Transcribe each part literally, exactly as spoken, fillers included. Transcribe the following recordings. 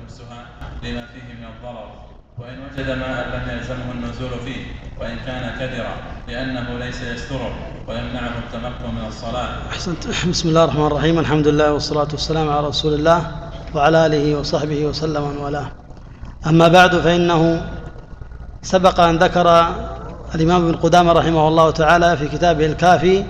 يلبسها لما فيه من الضرر، وإن وجد ماء لم يلزمه النزول فيه وإن كان كدرا لأنه ليس يستره ويمنعه التمكن من الصلاة. أحسنت. بسم الله الرحمن الرحيم، الحمد لله والصلاة والسلام على رسول الله وعلى آله وصحبه وسلم ومن والاه. أما بعد، فإنه سبق أن ذكر الإمام ابن قدامة رحمه الله تعالى في كتابه الكافي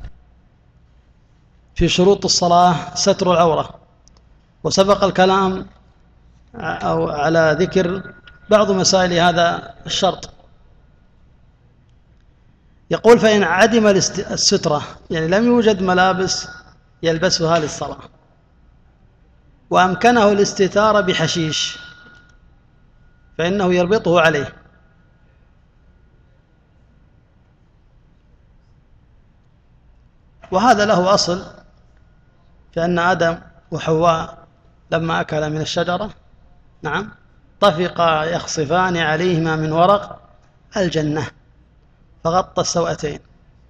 في شروط الصلاة ستر العورة، وسبق الكلام أو على ذكر بعض مسائل هذا الشرط. يقول: فإن عدم السترة، يعني لم يوجد ملابس يلبسها للصلاة، وأمكنه الاستتار بحشيش، فإنه يربطه عليه. وهذا له أصل، فإن آدم وحواء لما أكل من الشجرة نعم طفقا يخصفان عليهما من ورق الجنة فغطى السوأتين.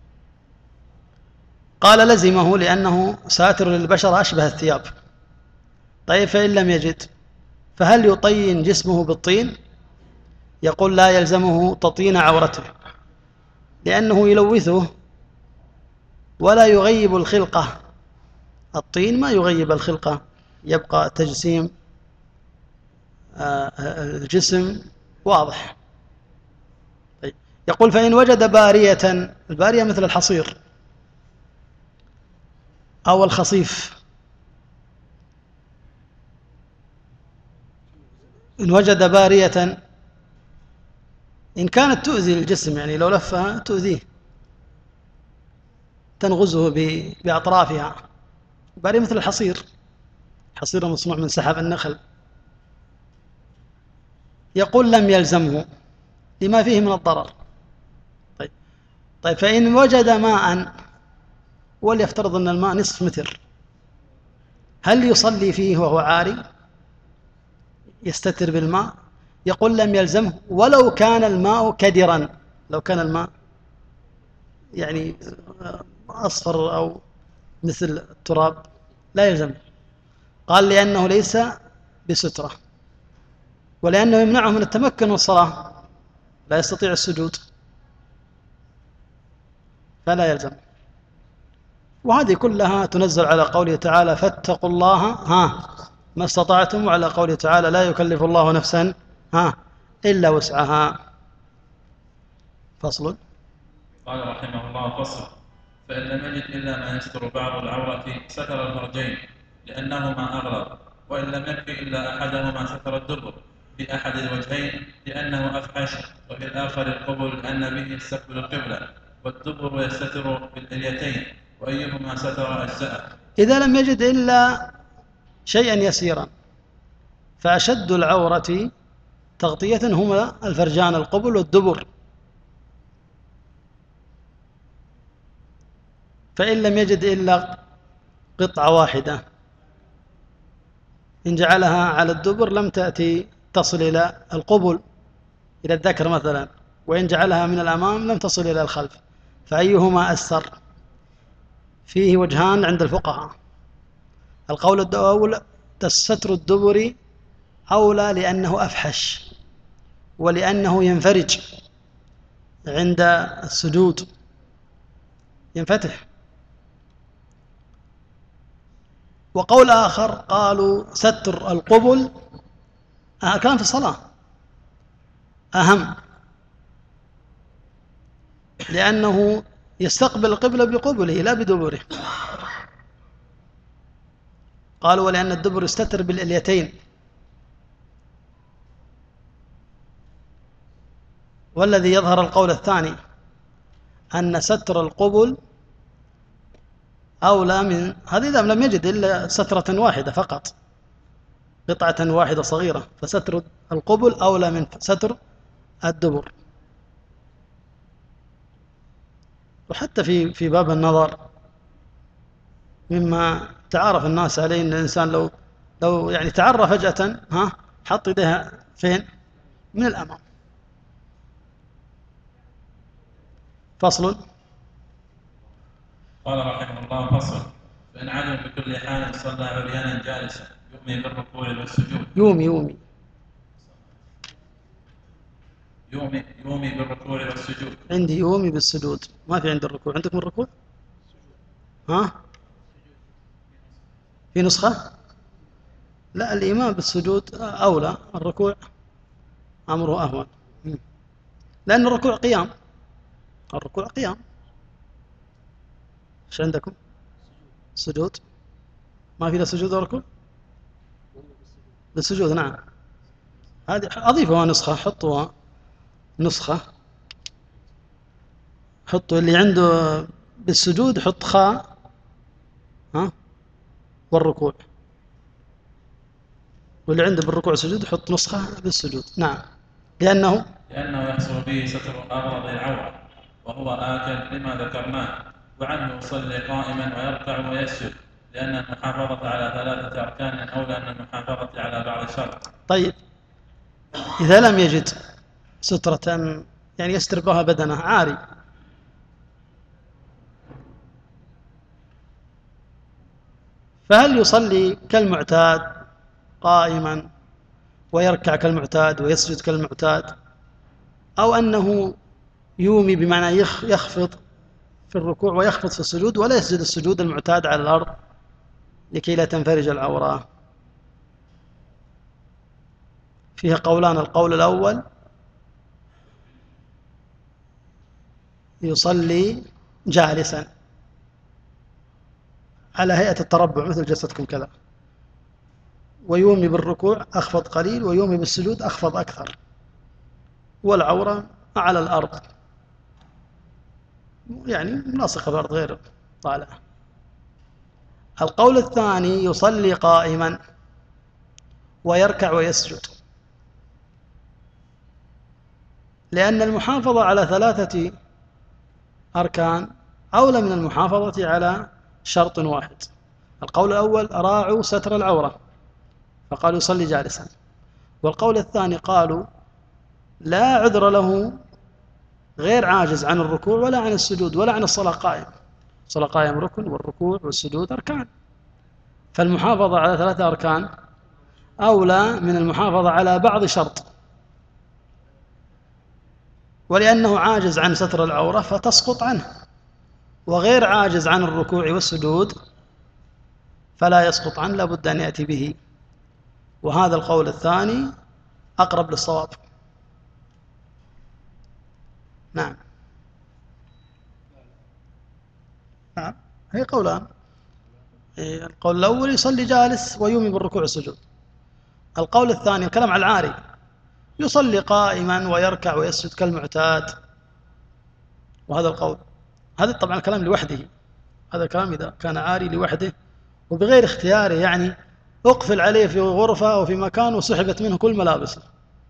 قال: لزمه لأنه ساتر للبشر أشبه الثياب. طيب، فإن لم يجد فهل يطين جسمه بالطين؟ يقول: لا يلزمه تطين عورته، لأنه يلوثه ولا يغيب الخلقة. الطين ما يغيب الخلقة، يبقى تجسيم الجسم واضح. طيب. يقول: فإن وجد بارية، البارية مثل الحصير أو الخصيف، إن وجد بارية إن كانت تؤذي الجسم، يعني لو لفها تؤذيه، تنغزه بأطرافها. بارية مثل الحصير، حصير مصنوع من سحب النخل. يقول: لم يلزمه لما فيه من الضرر. طيب, طيب فإن وجد ماء، وليفترض أن الماء نصف متر، هل يصلي فيه وهو عاري؟ يستتر بالماء؟ يقول: لم يلزمه ولو كان الماء كدرا، لو كان الماء يعني أصفر أو مثل التراب لا يلزم. قال: لأنه ليس بسترة، ولأنه يمنعه من التمكن من الصلاة، لا يستطيع السجود، فلا يلزم. وهذه كلها تنزل على قوله تعالى: فاتقوا الله ها ما استطعتم، وعلى قوله تعالى: لا يكلف الله نفسا ها إلا وسعها. فصل. قال رحمه الله: فصل. فإن لم يجد إلا ما يستر بعض العورة ستر الفرجين لأنهما أغلظ، وإن لم يكن إلا أحدهما ستر الدبر في أحد الوجهين لأنه أفحش، وفي الآخر القبل لأن به يستقبل القبلة، والدبر يستتر بالإليتين، وأيهما ستر أجزاءه. إذا لم يجد إلا شيئا يسيرا، فأشد العورة تغطية هما الفرجان القبل والدبر. فإن لم يجد إلا قطعة واحدة، إن جعلها على الدبر لم تأتي تصل إلى القبل، إلى الذكر مثلا، وإن جعلها من الأمام لم تصل إلى الخلف، فأيهما أسر؟ فيه وجهان عند الفقهاء. القول الأول: ستر الدبر أولى، لأنه أفحش ولأنه ينفرج عند السجود، ينفتح. وقول آخر قالوا: ستر القبل آه كان في الصلاة أهم، لأنه يستقبل القبلة بقبله لا بدبره. قالوا: ولأن الدبر يستتر بالإليتين. والذي يظهر القول الثاني أن ستر القبل أولى من هذا إذا لم يجد إلا سترة واحدة فقط، قطعة واحدة صغيرة، فستر القبل أولى من ستر الدبر. وحتى في في باب النظر مما تعارف الناس عليه أن الإنسان لو لو يعني تعرى فجأة ها حط يديها فين؟ من الأمام. فصل. قال رحمه الله: فصل. فإن عدم بكل حال صلى عريانا جالسا يومي بالركوع والسجود. يومي يومي يومي يومي بالركوع والسجود. عندي يومي بالسجود، ما في عند الركوع. عندكم الركوع؟ ها؟ في نسخة؟ لا، الإيمان بالسجود أولى، الركوع أمره أهون، لأن الركوع قيام، الركوع قيام. ايش عندكم؟ سجود؟ ما في لا سجود ولا ركوع؟ بالسجود نعم. هذه أضيفها نسخة، حطوها نسخة، حطوا اللي عنده بالسجود حط خاء ها والركوع، واللي عنده بالركوع سجود حط نسخة بالسجود. نعم، لأنه لأنه يحصل به ستر أغلظ العورة وهو آكل لما ذكرناه، وعنه يصلي قائما ويركع ويسجد، لأن المحافظة على ثلاثة أركان أولى من المحافظة على بعض شرط. طيب، إذا لم يجد سترة يعني يستر بها بدنه، عاري، فهل يصلي كالمعتاد قائما ويركع كالمعتاد ويسجد كالمعتاد، أو أنه يومي بمعنى يخفض في الركوع ويخفض في السجود ولا يسجد السجود المعتاد على الأرض لكي لا تنفرج العورة؟ فيها قولان. القول الأول يصلي جالسا على هيئة التربع مثل جلستكم كذا، ويومي بالركوع أخفض قليل ويومي بالسجود أخفض أكثر، والعورة على الأرض، يعني ملاصقة بالأرض غير طالعة. القول الثاني يصلي قائما ويركع ويسجد، لأن المحافظة على ثلاثة أركان أولى من المحافظة على شرط واحد. القول الأول راعوا ستر العورة فقالوا يصلي جالسا، والقول الثاني قالوا لا عذر له، غير عاجز عن الركوع ولا عن السجود ولا عن الصلاة قائم، الصلاة قائم ركن والركوع والسجود أركان، فالمحافظة على ثلاثة أركان أولى من المحافظة على بعض شرط، ولأنه عاجز عن ستر العورة فتسقط عنه، وغير عاجز عن الركوع والسجود فلا يسقط عنه، لابد أن يأتي به، وهذا القول الثاني أقرب للصواب. نعم نعم، هي قولان. القول الأول يصلي جالس ويومي بالركوع والسجود، القول الثاني الكلام على العاري يصلي قائما ويركع ويسجد كالمعتاد، وهذا القول. هذا طبعا الكلام لوحده، هذا الكلام إذا كان عاري لوحده وبغير اختياره، يعني أقفل عليه في غرفة أو في مكان وسحبت منه كل ملابسه.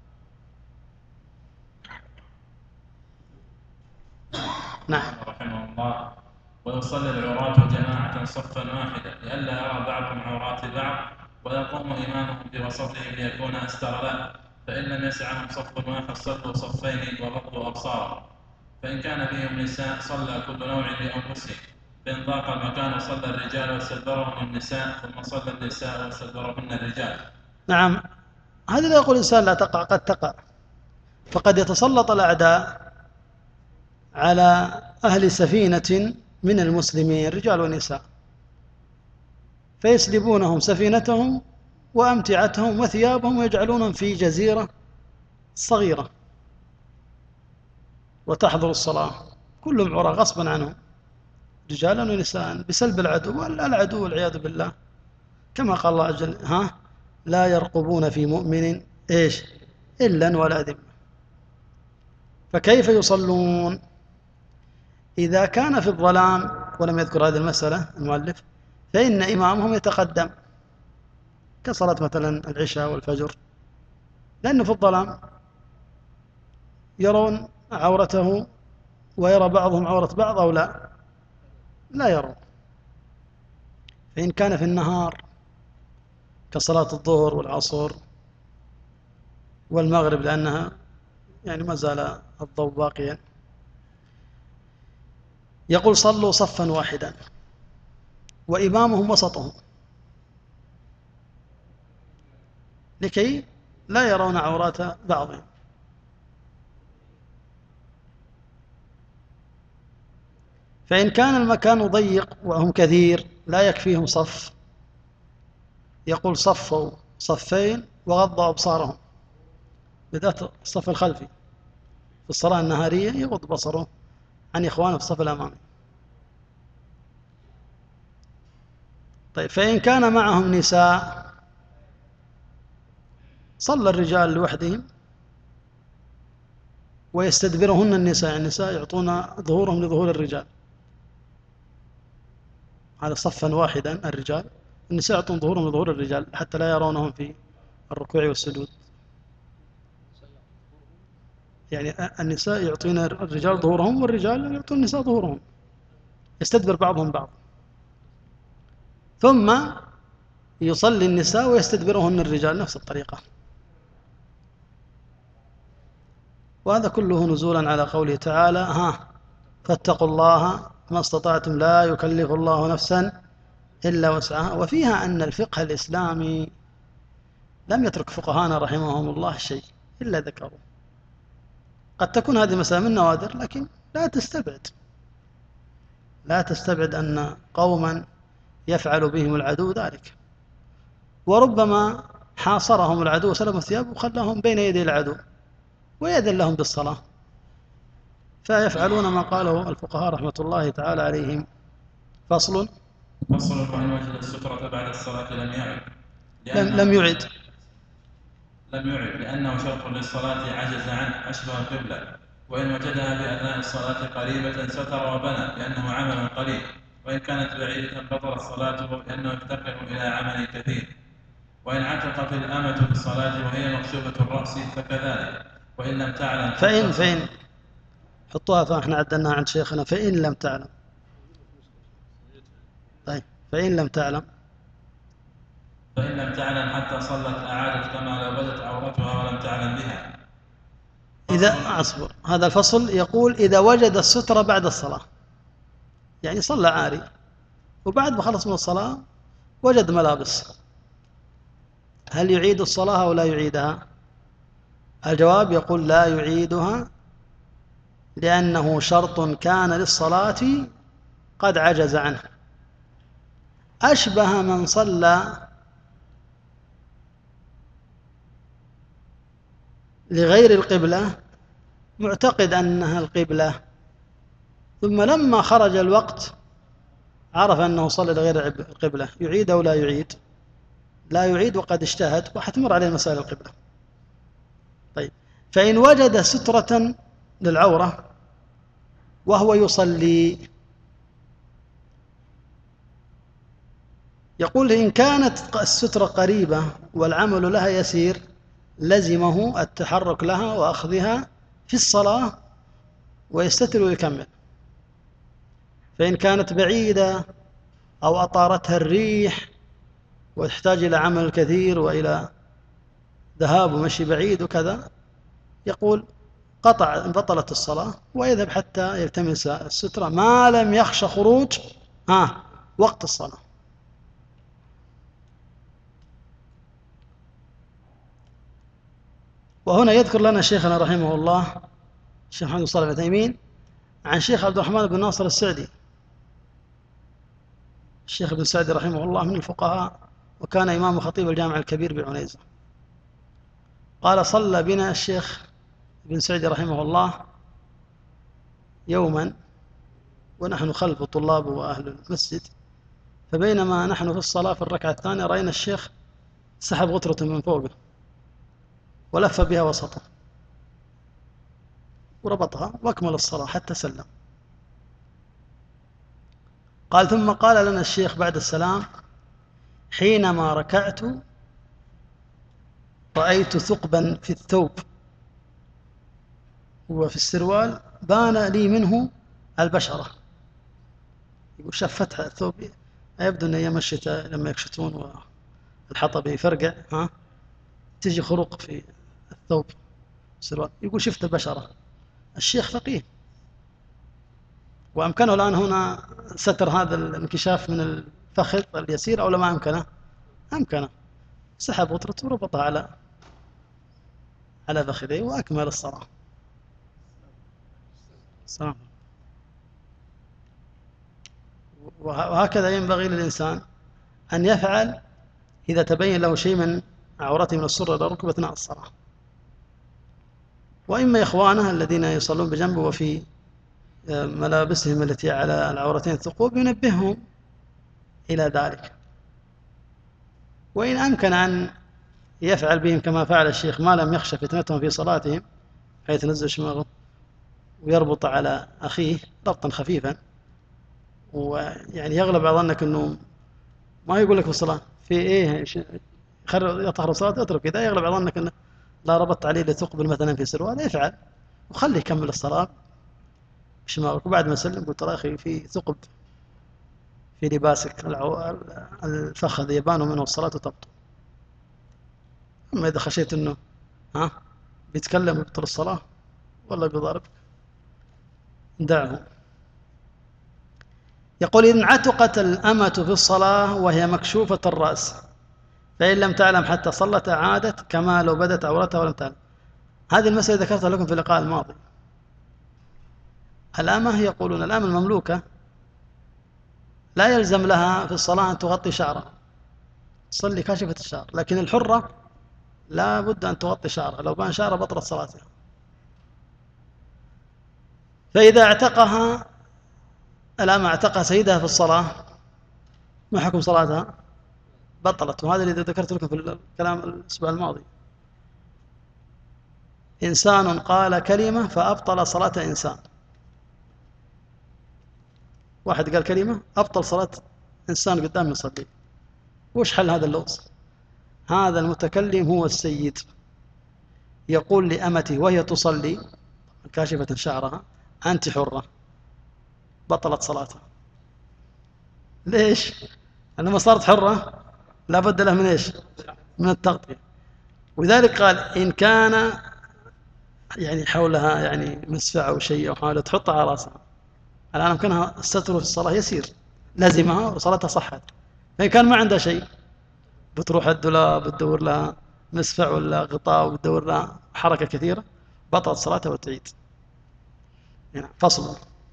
نعم. رحمه الله. ويصلي العراة جماعة صفا واحدا لئلا يرى بعضهم عورات بعض، ويقوم إمامهم بوسطهم ليكون أستر له، فإن لم يسعهم صف واحد صلوا صفين وغضوا أبصارهم، فإن كان فيهم نساء صلى كل نوع لأنفسهم، فإن ضاق المكان صلى الرجال واستدبرهم النساء، ثم صلى النساء واستدبرهن الرجال. نعم، هذا لا يقول الإنسان لا تقع، قد تقع، فقد يتسلط الأعداء على أهل سفينة من المسلمين رجال ونساء فيسلبونهم سفينتهم وأمتعتهم وثيابهم ويجعلونهم في جزيرة صغيرة وتحضر الصلاة كلهم عراة غصبا عنهم رجالا ونساء بسلب العدو، والعدو والعياذ بالله كما قال الله أجل ها لا يرقبون في مؤمن إيش إلا ولا ذمة. فكيف يصلون إذا كان في الظلام؟ ولم يذكر هذه المسألة المؤلف، فإن إمامهم يتقدم كصلاة مثلا العشاء والفجر، لأنه في الظلام يرون عورته ويرى بعضهم عورة بعض أو لا لا يرون. فإن كان في النهار كصلاة الظهر والعصر والمغرب لأنها يعني ما زال الضوء باقيا، يقول صلوا صفا واحدا وإمامهم وسطهم، لكي لا يرون عورات بعضهم. فإن كان المكان ضيق وهم كثير لا يكفيهم صف، يقول صفوا صفين وغضوا أبصارهم، بالذات الصف الخلفي في الصلاة النهارية يغض بصره عن إخوانه في الصف الأمامي. طيب فإن كان معهم نساء صلى الرجال لوحدهم ويستدبرهن النساء، النساء يعطون ظهورهم لظهور الرجال، هذا صفا واحدا الرجال، النساء يعطون ظهورهم لظهور الرجال حتى لا يرونهم في الركوع والسجود. يعني النساء يعطون الرجال ظهورهم والرجال يعطون النساء ظهورهم، يستدبر بعضهم بعض، ثم يصلي النساء ويستدبرهن الرجال نفس الطريقة. وهذا كله نزولا على قوله تعالى: ها فاتقوا الله ما استطعتم لا يكلف الله نفسا إلا وسعها. وفيها أن الفقه الإسلامي لم يترك فقهانا رحمهم الله شيء إلا ذكروا. قد تكون هذه مسألة من نوادر، لكن لا تستبعد لا تستبعد أن قوما يفعل بهم العدو ذلك، وربما حاصرهم العدو سلم الثياب وخلاهم بين يدي العدو ويأذن لهم بالصلاة، فيفعلون ما قاله الفقهاء رحمة الله تعالى عليهم. فصل فصل وإن وجد السترة بعد الصلاة لم يعد لم, لم يعد لم يعد لأنه شرط للصلاة عجز عنه أشبه القبلة. وإن وجدها بأثناء الصلاة قريبة ستر وبنى لأنه عمل قليل، وإن كانت بعيدة بطلت صلاته لأنه يفتقر إلى عمل كثير. وإن عتقت الأمة في الصلاة وهي مكشوفة الرأس فكذلك. وإن لم تعلم فإن فإن حطوها فإحنا عدلناها عند شيخنا. فإن لم تعلم طيب فإن لم تعلم فإن لم تعلم حتى صلت أعادت كما لو بدت عورتها ولم تعلم بها. إذا أصبر، هذا الفصل يقول إذا وجد السترة بعد الصلاة، يعني صلى عاري وبعد ما خلص من الصلاة وجد ملابس، هل يعيد الصلاة أو لا يعيدها؟ الجواب يقول لا يعيدها، لأنه شرط كان للصلاة قد عجز عنه، أشبه من صلى لغير القبلة معتقد أنها القبلة، ثم لما خرج الوقت عرف أنه صلى لغير القبلة، يعيد أو لا يعيد؟ لا يعيد وقد اجتهد، وحتمر عليه مسائل القبلة. طيب فإن وجد سترة للعورة وهو يصلي، يقول إن كانت السترة قريبة والعمل لها يسير لزمه التحرك لها وأخذها في الصلاة ويستتر ويكمل. فإن كانت بعيدة أو أطارتها الريح وتحتاج إلى عمل كثير وإلى ذهاب ومشي بعيد وكذا، يقول قطع بطلت الصلاة ويذهب حتى يلتمس السترة ما لم يخشى خروج ها وقت الصلاة. وهنا يذكر لنا شيخنا رحمه الله الشيخ محمد بن صالح العثيمين عن شيخ عبد الرحمن بن ناصر السعدي. الشيخ ابن سعدي رحمه الله من الفقهاء، وكان إمام خطيب الجامع الكبير بعنيزة. قال صلى بنا الشيخ ابن سعدي رحمه الله يوما ونحن خلف طلاب وأهل المسجد، فبينما نحن في الصلاة في الركعة الثانية رأينا الشيخ سحب غترة من فوقه ولف بها وسطه وربطها واكمل الصلاة حتى سلم. قال ثم قال لنا الشيخ بعد السلام حينما ركعت رأيت ثقبا في الثوب وفي السروال بان لي منه البشرة. يقول شاف فتحة الثوب، يبدو أن أيام الشتاء لما يكشتون والحطب يفرقع ها تجي خروق في الثوب السروال، يقول شفت البشرة. الشيخ فقيه وأمكنه الآن هنا ستر هذا الانكشاف من الفخذ اليسير أو لا ما أمكنه؟ أمكنه. سحب غترته وربطها على على فخذيه وأكمل الصلاة. السلام. وهكذا ينبغي للإنسان أن يفعل إذا تبين له شيء من عورته من السرة إلى الركبة أثناء الصلاة. وإما إخوانه الذين يصلون بجنبه وفي ملابسهم التي على العورتين الثقوب ينبههم إلى ذلك. وإن أمكن أن يفعل بهم كما فعل الشيخ ما لم يخشى فتنتهم في صلاتهم، حيث نزل شماغه ويربط على أخيه ربطا خفيفا، ويعني يغلب على ظنك أنه ما يقول لك في الصلاة في إيه يطهر الصلاة اترك كذا، يغلب على ظنك أنه لا ربطت عليه لثقب مثلا في سروال، يفعل وخليه يكمل الصلاة بشماغك. وبعد ما سلم قلت ترى أخي في ثقب في لباسك الفخذ يبان منه الصلاة تبطل. أما إذا خشيت أنه ها بيتكلم ويبطل الصلاة والله بيضاربك دعه. يقول إن عتقت الأمة في الصلاة وهي مكشوفة الرأس فإن لم تعلم حتى صلت عادت كما لو بدت عورتها ولم تعلم. هذه المسألة ذكرتها لكم في اللقاء الماضي. الأمة يقولون الأمة المملوكة لا يلزم لها في الصلاة أن تغطي شعرها، تصلي كاشفة الشعر، لكن الحرة لا بد أن تغطي شعرها، لو بان شعرها بطلت صلاتها. فإذا اعتقها الأمة اعتقها سيدها في الصلاة ما حكم صلاتها؟ بطلت. وهذا الذي ذكرت لكم في الكلام الأسبوع الماضي. إنسان قال كلمة فأبطل صلاة إنسان، واحد قال كلمة أبطل صلاة إنسان قدام يصلي. وش حل هذا اللغز؟ هذا المتكلم هو السيد، يقول لأمته وهي تصلي كاشفة شعرها أنت حرة، بطلت صلاتها. ليش؟ لما صارت حرة لا بد له من إيش؟ من التغطية. ولذلك قال إن كان يعني حولها يعني مسفع أو شيء أو حاولت تحطها على رأسها، الآن يمكنها الستر في الصلاة يسير لازمها وصلاتها صحت. فإن كان ما عندها شيء بتروح الدولاب بتدور لها مسفع ولا غطاء وبتدور لها حركة كثيرة، بطلت صلاتها وتعيد. يعني فصل.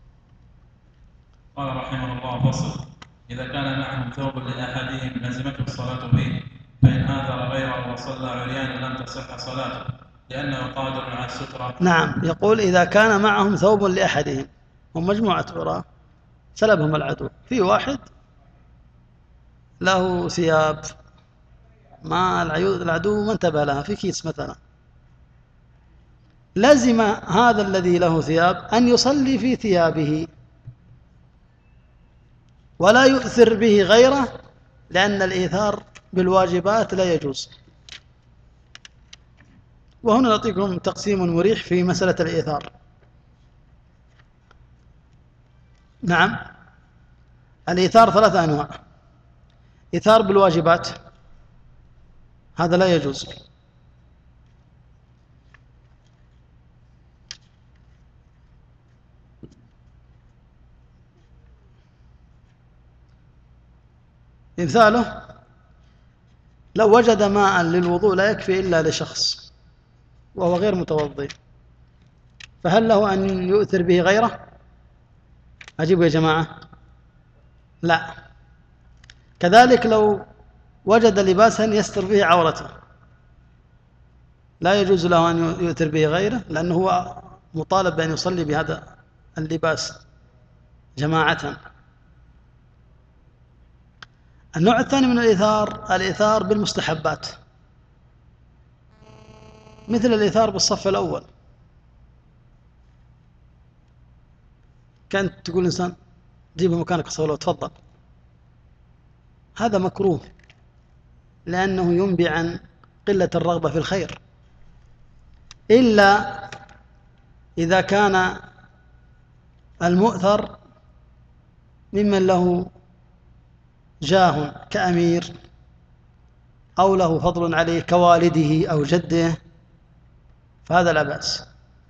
قال رحمه الله فصل. إذا كان معهم ثوب لأحدهم لزمته الصلاة به فإن آثر غيره وصلى عريانا لم تصح صلاته لأنه قادر على السترة. نعم، يقول إذا كان معهم ثوب لأحدهم، هم مجموعة عراة سلبهم العدو، في واحد له ثياب ما العدو ما انتبه لها في كيس مثلا، لزم هذا الذي له ثياب أن يصلي في ثيابه ولا يؤثر به غيره، لأن الإيثار بالواجبات لا يجوز. وهنا نعطيكم تقسيم مريح في مسألة الإيثار. نعم، الإيثار ثلاثة أنواع. إيثار بالواجبات هذا لا يجوز، مثاله لو وجد ماء للوضوء لا يكفي إلا لشخص وهو غير متوضئ، فهل له أن يؤثر به غيره؟ أجيبوا يا جماعة، لا. كذلك لو وجد لباسا يستر به عورته لا يجوز له أن يؤثر به غيره، لأنه هو مطالب بأن يصلي بهذا اللباس جماعة. النوع الثاني من الإيثار الإيثار بالمستحبات، مثل الإيثار بالصف الأول. كانت تقول إنسان جيبه مكانك صلوا تفضل، هذا مكروه لأنه ينبي عن قلة الرغبة في الخير، إلا إذا كان المؤثر ممن له جاه كأمير أو له فضل عليه كوالده أو جده، فهذا لا بأس.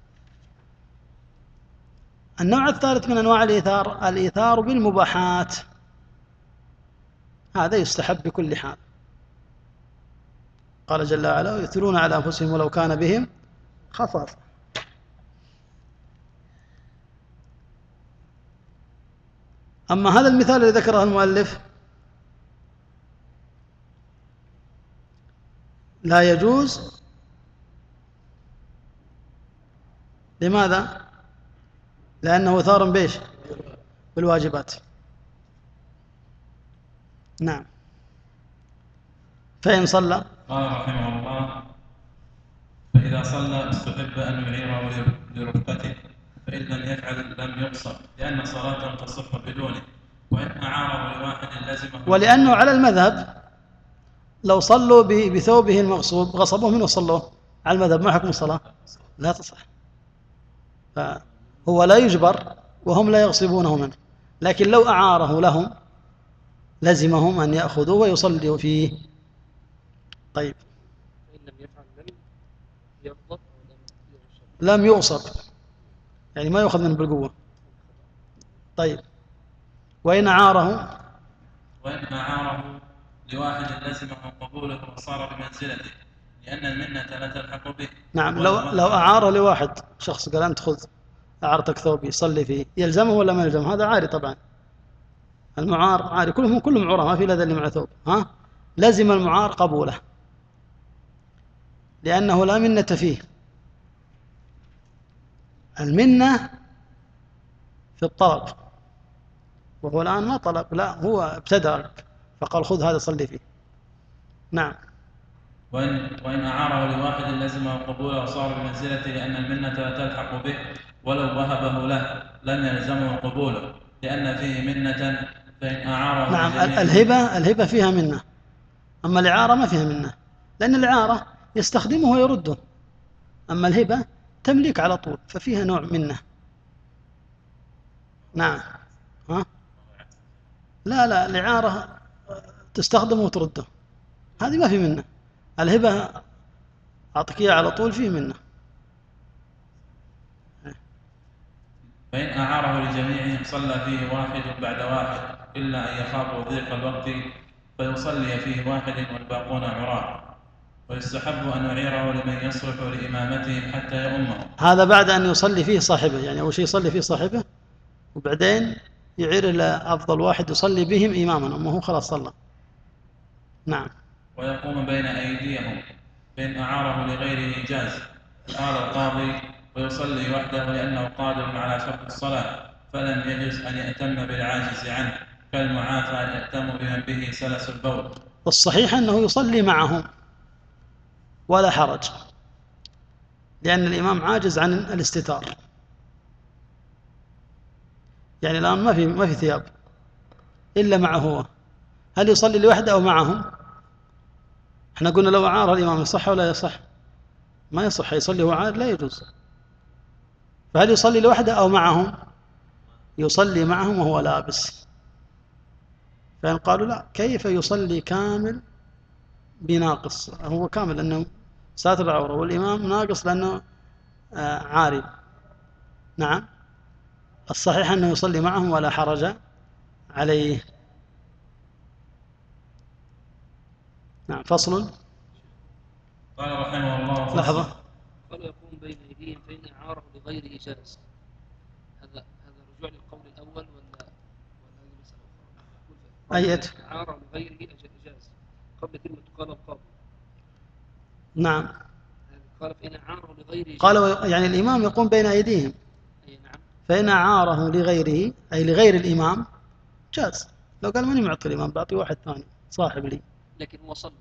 النوع الثالث من أنواع الإيثار الإيثار بالمباحات، هذا يستحب بكل حال. قال جل وعلا ويؤثرون على أنفسهم ولو كان بهم خصاصة. أما هذا المثال الذي ذكره المؤلف لا يجوز. لماذا؟ لأنه ثار بيش بالواجبات. نعم. فإن صلى قال رحمه الله فإذا صلى استحب أن يعيره لرفقته، فإن لم يفعل لم يقصر لأن صلاته تصح بدونه، وإن أعاره لواحد لزمه. ولأنه على المذهب لو صلوا بثوبه المغصوب غصبوه منه صلوه، على المذهب ما حكم الصلاة؟ لا تصح. فهو لا يجبر وهم لا يغصبونه منه، لكن لو أعاره لهم لزمهم أن يأخذوه ويصلوا فيه. طيب. فإن لم يفعل لم يغضب لم يغصب يعني ما يأخذ منه بالقوة. طيب. وإن أعاره وإن أعاره لواحد لزمه قبوله وصار بمنزلته، لأن المنة لا تلحق به. نعم. لو لو أعار لواحد شخص قال أنت خذ أعرتك ثوبي صلي فيه، يلزمه ولا ما يلزمه؟ هذا عاري طبعا. المعار عاري، كلهم كلهم عراة، ما في إلا اللي مع ثوب. ها لزم المعار قبوله لأنه لا منة فيه. المنة في الطلب، وهو الآن ما طلب، لا هو ابتدأك فقال خذ هذا صلي فيه. نعم. وإن, وإن أعاره لواحد لزمه قبوله وصار بمنزلته، لأن المنة لا تلحق به، ولو وهبه له لم يلزمه قبوله لأن فيه منة. فإن أعاره نعم. الهبة الهبة فيها منة، أما الإعارة ما فيها منة، لأن الإعارة يستخدمه ويرده، أما الهبة تملك على طول ففيها نوع منة. نعم. ها؟ لا لا الإعارة تستخدمه وترده، هذه ما في منة. الهبة أعطيك إياه على طول فيه منة. فإن أعاره لجميعهم صلى فيه واحد بعد واحد، إلا أن يخافوا ضيق الوقت فيصلي فيه واحد والباقون عراة. ويستحب أن يعيره لمن يصلح لإمامتهم حتى يؤمهم. هذا بعد أن يصلي فيه صاحبه، يعني أول شيء يصلي فيه صاحبه وبعدين يعير إلى أفضل واحد يصلي بهم إماما، أما هو خلاص صلى. نعم. ويقوم بين أيديهم. فإن أعاره لغيره جاز. قال القاضي ويصلي وحده لأنه قادر على شرط الصلاة، فلم يجز أن يأتم بالعاجز عنه، كالمعافى أن يأتم بمن به سلس البول. والصحيح أنه يصلي معهم ولا حرج، لأن الإمام عاجز عن الاستتار. يعني الآن ما في ما في ثياب إلا معه هو، هل يصلي لوحده أو معهم؟ احنا قلنا لو عار الإمام يصح ولا يصح؟ ما يصح، يصلي هو عار لا يجوز. فهل يصلي لوحده أو معهم؟ يصلي معهم وهو لابس. فإن قالوا لا كيف يصلي كامل بناقص؟ هو كامل لأنه ساتر العورة، والإمام ناقص لأنه عاري. نعم. الصحيح أنه يصلي معهم ولا حرج عليه. نعم. فصل. قال رحمه الله فصل. لحظة. قال يقوم بين أيديهم فإن أعاره لغيره جاز. هذا هذا رجوع للقول الأول ولا ولا هذه مسألة أخرى؟ أيت أعاره لغيره جاز قبل كلمة قال القاضي. نعم. قال فإن أعاره لغيره جاز. قال يعني الإمام يقوم بين أيديهم. أي نعم. فإن أعاره لغيره أي لغير الإمام جاز. لو قال ماني معطي الإمام بعطي واحد ثاني صاحب لي، لكن هو صلى.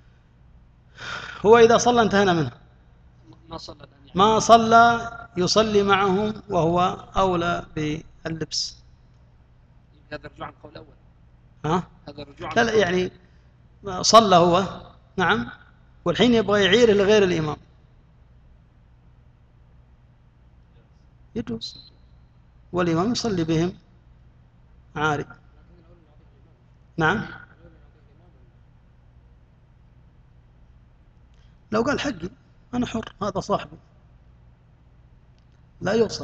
هو إذا صلى انتهينا منه. ما صلى الآن يعني. ما صلى يصلي معهم وهو أولى باللبس. هذا رجوع عن القول الأول. ها؟ هذا رجوع عن لا لا يعني صلى هو. نعم. والحين يبغى يعير لغير الإمام يجوز، والإمام يصلي بهم عاري. نعم. لو قال حقي أنا حر، هذا صاحبي لا يغصب.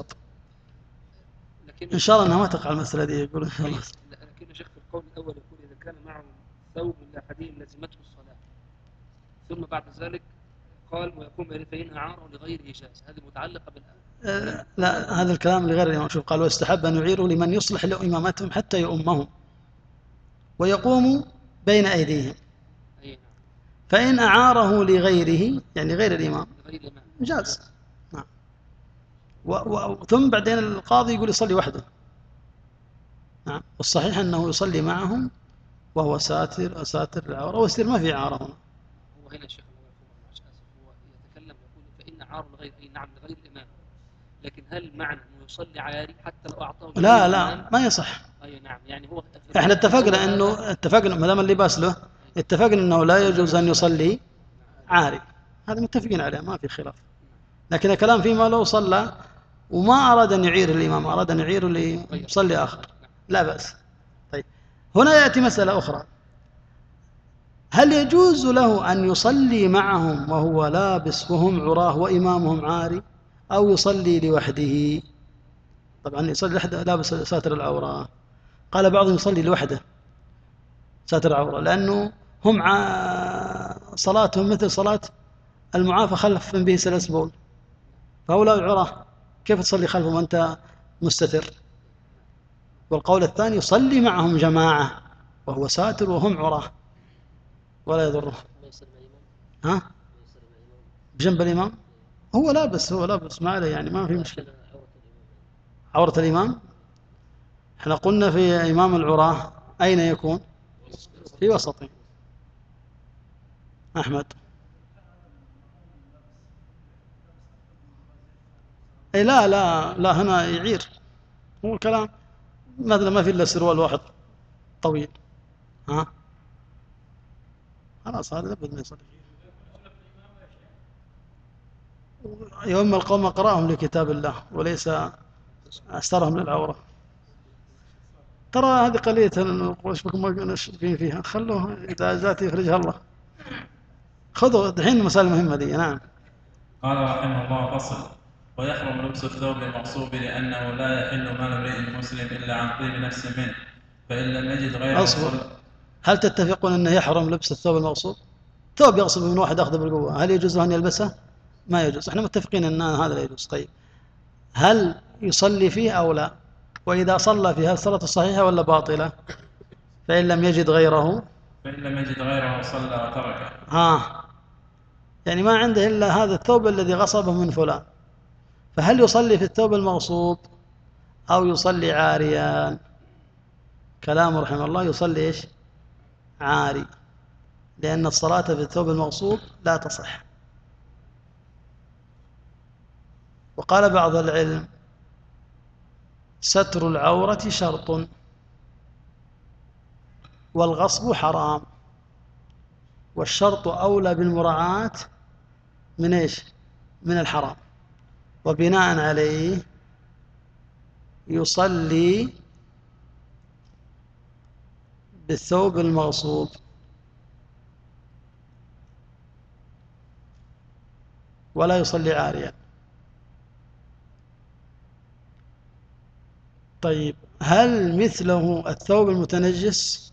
إن شاء الله أنها ما تقع المسألة دي. يقول إن شاء الله. لكن شيخ في القول الأول يقول إذا كان معه ثوب إلا أحدهم لزمته الصلاة، ثم بعد ذلك قال ويكون بين فإن أعاره لغيره جاز. هذه متعلقة بالآن. آه، لا، هذا الكلام لغير الإمام. شوف، قال واستحب أن يعيروا لمن يصلح له إمامتهم حتى يؤمهم ويقوم بين أيديهم. أي نعم. فإن أعاره لغيره يعني غير الإمام لغير الإمام جاز. نعم. و و ثم بعدين القاضي يقول يصلي وحده. نعم. والصحيح أنه يصلي معهم وهو ساتر ساتر العورة، ويصير ما في إعارة هنا. هو هنا شيخ الله يرحمه مش آسف، هو يتكلم يقول فإن أعاره لغير، أي نعم لغير الإمام، لكن هل معنى أنه يصلي عاري حتى لو أعطاه لغير لا الإمام؟ لا، ما يصح. أي نعم، يعني هو احنا اتفقنا انه اتفقنا ما دام اللباس له، اتفقنا انه لا يجوز ان يصلي عاري، هذا متفقين عليه ما في خلاف. لكن الكلام فيما لو صلى وما اراد ان يعير الامام، اراد ان يعير لمصلي اخر لا باس. طيب، هنا ياتي مساله اخرى، هل يجوز له ان يصلي معهم وهو لابس وهم عراه وامامهم عاري، او يصلي لوحده؟ طبعا يصلي لوحده لابس ساتر العوره. قال بعضهم يصلي لوحده ساتر العورة، لأنه هم صلاتهم مثل صلاة المعافى خلف من به سلس بول، فهؤلاء العراة كيف تصلي خلفهم وأنت مستتر؟ والقول الثاني يصلي معهم جماعة وهو ساتر وهم عراة ولا يضره. ها؟ بجنب الإمام هو لابس هو لابس ما عليه، يعني ما في مشكلة. عورة الإمام احنا قلنا في إمام العراة أين يكون؟ في وسطه. أحمد أي لا لا لا، هنا يعير. هو الكلام مثلا ما في إلا سروال واحد طويل. ها خلاص هذا لابد ما يصلي فيه. يوم القوم أقرأهم لكتاب الله وليس أسترهم للعورة. ترى هذه قليلة وش بكم ما نشرفين فيها، خلوه إذا جات يخرجها الله. خذوا الحين المسائل المهمة دي. نعم. قال رحمه الله فصل: ويحرم لبس الثوب المغصوب لأنه لا يحل مال امرئ مسلم إلا عن طيب نفس منه، فإن لم يجد غيره. أصبر، هل تتفقون أنه يحرم لبس الثوب المغصوب؟ ثوب يغصب من واحد أخذه بالقوة، هل يجوز له أن يلبسه؟ ما يجوز. احنا متفقين أن هذا لا يجوز. طيب، هل يصلي فيه أو لا؟ وإذا صلى فيه هل صلاته صحيحة ولا باطلة؟ فإن لم يجد غيره فإن لم يجد غيره صلى وتركه. ها، يعني ما عنده إلا هذا الثوب الذي غصبه من فلان، فهل يصلي في الثوب المغصوب أو يصلي عاريا؟ كلام رحمه الله يصلي إيش؟ عاري، لأن الصلاة في الثوب المغصوب لا تصح. وقال بعض العلم ستر العورة شرط والغصب حرام، والشرط أولى بالمراعاة من إيش؟ من الحرام، وبناء عليه يصلي بالثوب المغصوب ولا يصلي عاريا. طيب، هل مثله الثوب المتنجس؟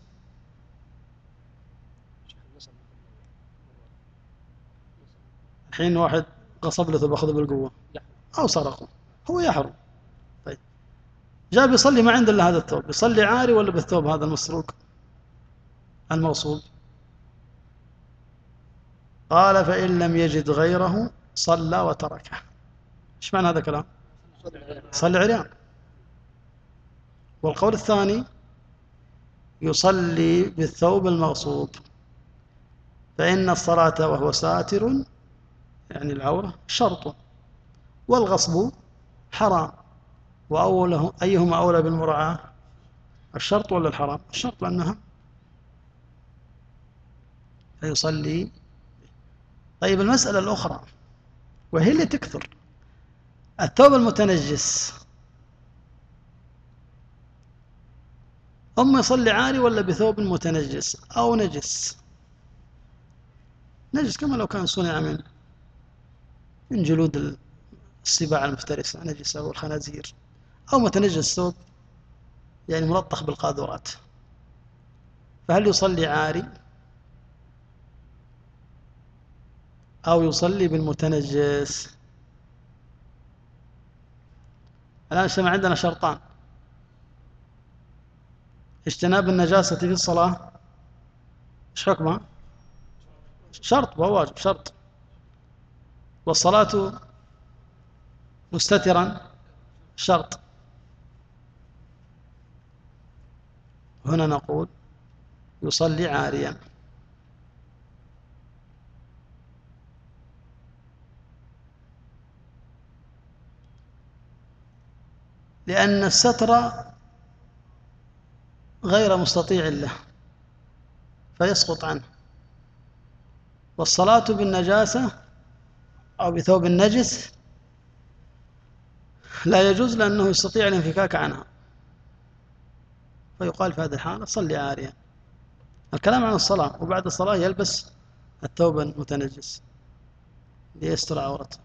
الحين واحد غصب له ثوب أخذه بالقوة أو سرقه، هو يحرم. طيب، جاء بيصلي ما عنده إلا هذا الثوب، بيصلي عاري ولا بالثوب هذا المسروق المغصوب؟ قال فإن لم يجد غيره صلى وتركه. ايش معنى هذا الكلام؟ صلي عريان. والقول الثاني يصلي بالثوب المغصوب، فإن الصلاة وهو ساتر يعني العورة شرط، والغصب حرام. وأوله أيهما أولى بالمراعاة، الشرط ولا الحرام؟ الشرط لأنها فيصلي. طيب، المسألة الأخرى وهي اللي تكثر، الثوب المتنجس أما يصلي عاري ولا بثوب متنجس أو نجس؟ نجس كما لو كان صنع من من جلود السباع المفترسة نجسة والخنازير، أو متنجس ثوب يعني ملطخ بالقاذورات، فهل يصلي عاري أو يصلي بالمتنجس. الآن اجتمع عندنا شرطان: اجتناب النجاسة في الصلاة، ايش حكمها؟ شرط وواجب، شرط. والصلاة مستترا شرط. هنا نقول يصلي عاريا، لأن الستر غير مستطيع له فيسقط عنه، والصلاة بالنجاسة أو بثوب النجس لا يجوز لأنه يستطيع الانفكاك عنها، فيقال في هذه الحالة صلي عاريا. الكلام عن الصلاة، وبعد الصلاة يلبس الثوب المتنجس ليستر عورته.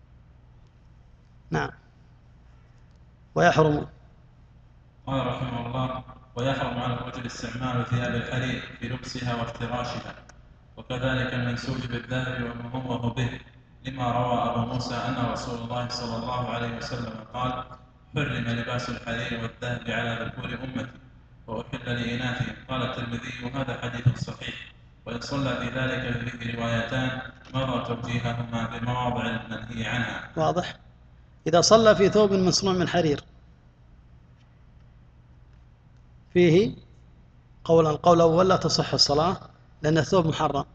نعم. ويحرم. قال رحمه الله: ويحرم على الرجل استعمال ثياب الحرير في لبسها وافتراشها، وكذلك المنسوج بالذهب والمموه به، لما روى أبو موسى أن رسول الله صلى الله عليه وسلم قال: حرم لباس الحرير والذهب على ذكور أمتي وأحل لإناثهم. قال الترمذي: هذا حديث صحيح، وإن صلى في ذلك فيه روايتان مضى توجيههما بمواضع المنهي عنها. واضح. إذا صلى في ثوب مصنوع من حرير فيه قول القول الأول لا تصح الصلاة لأن الثوب محرم،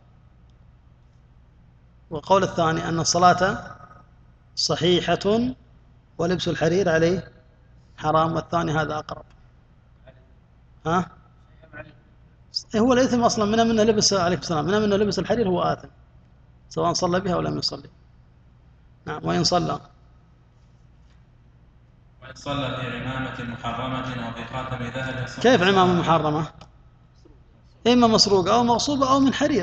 والقول الثاني أن الصلاة صحيحة ولبس الحرير عليه حرام، والثاني هذا أقرب. ها؟ هو الإثم أصلا من منه لبس، عليه السلام، من منه لبس الحرير هو آثم سواء صلى بها أو لم يصلي. نعم. وإن صلى وإن صلى في عمامة محرمة أو في خاتم ذهب. كيف عمامة محرمة؟ إما مسروقة أو مغصوبة أو من حرير.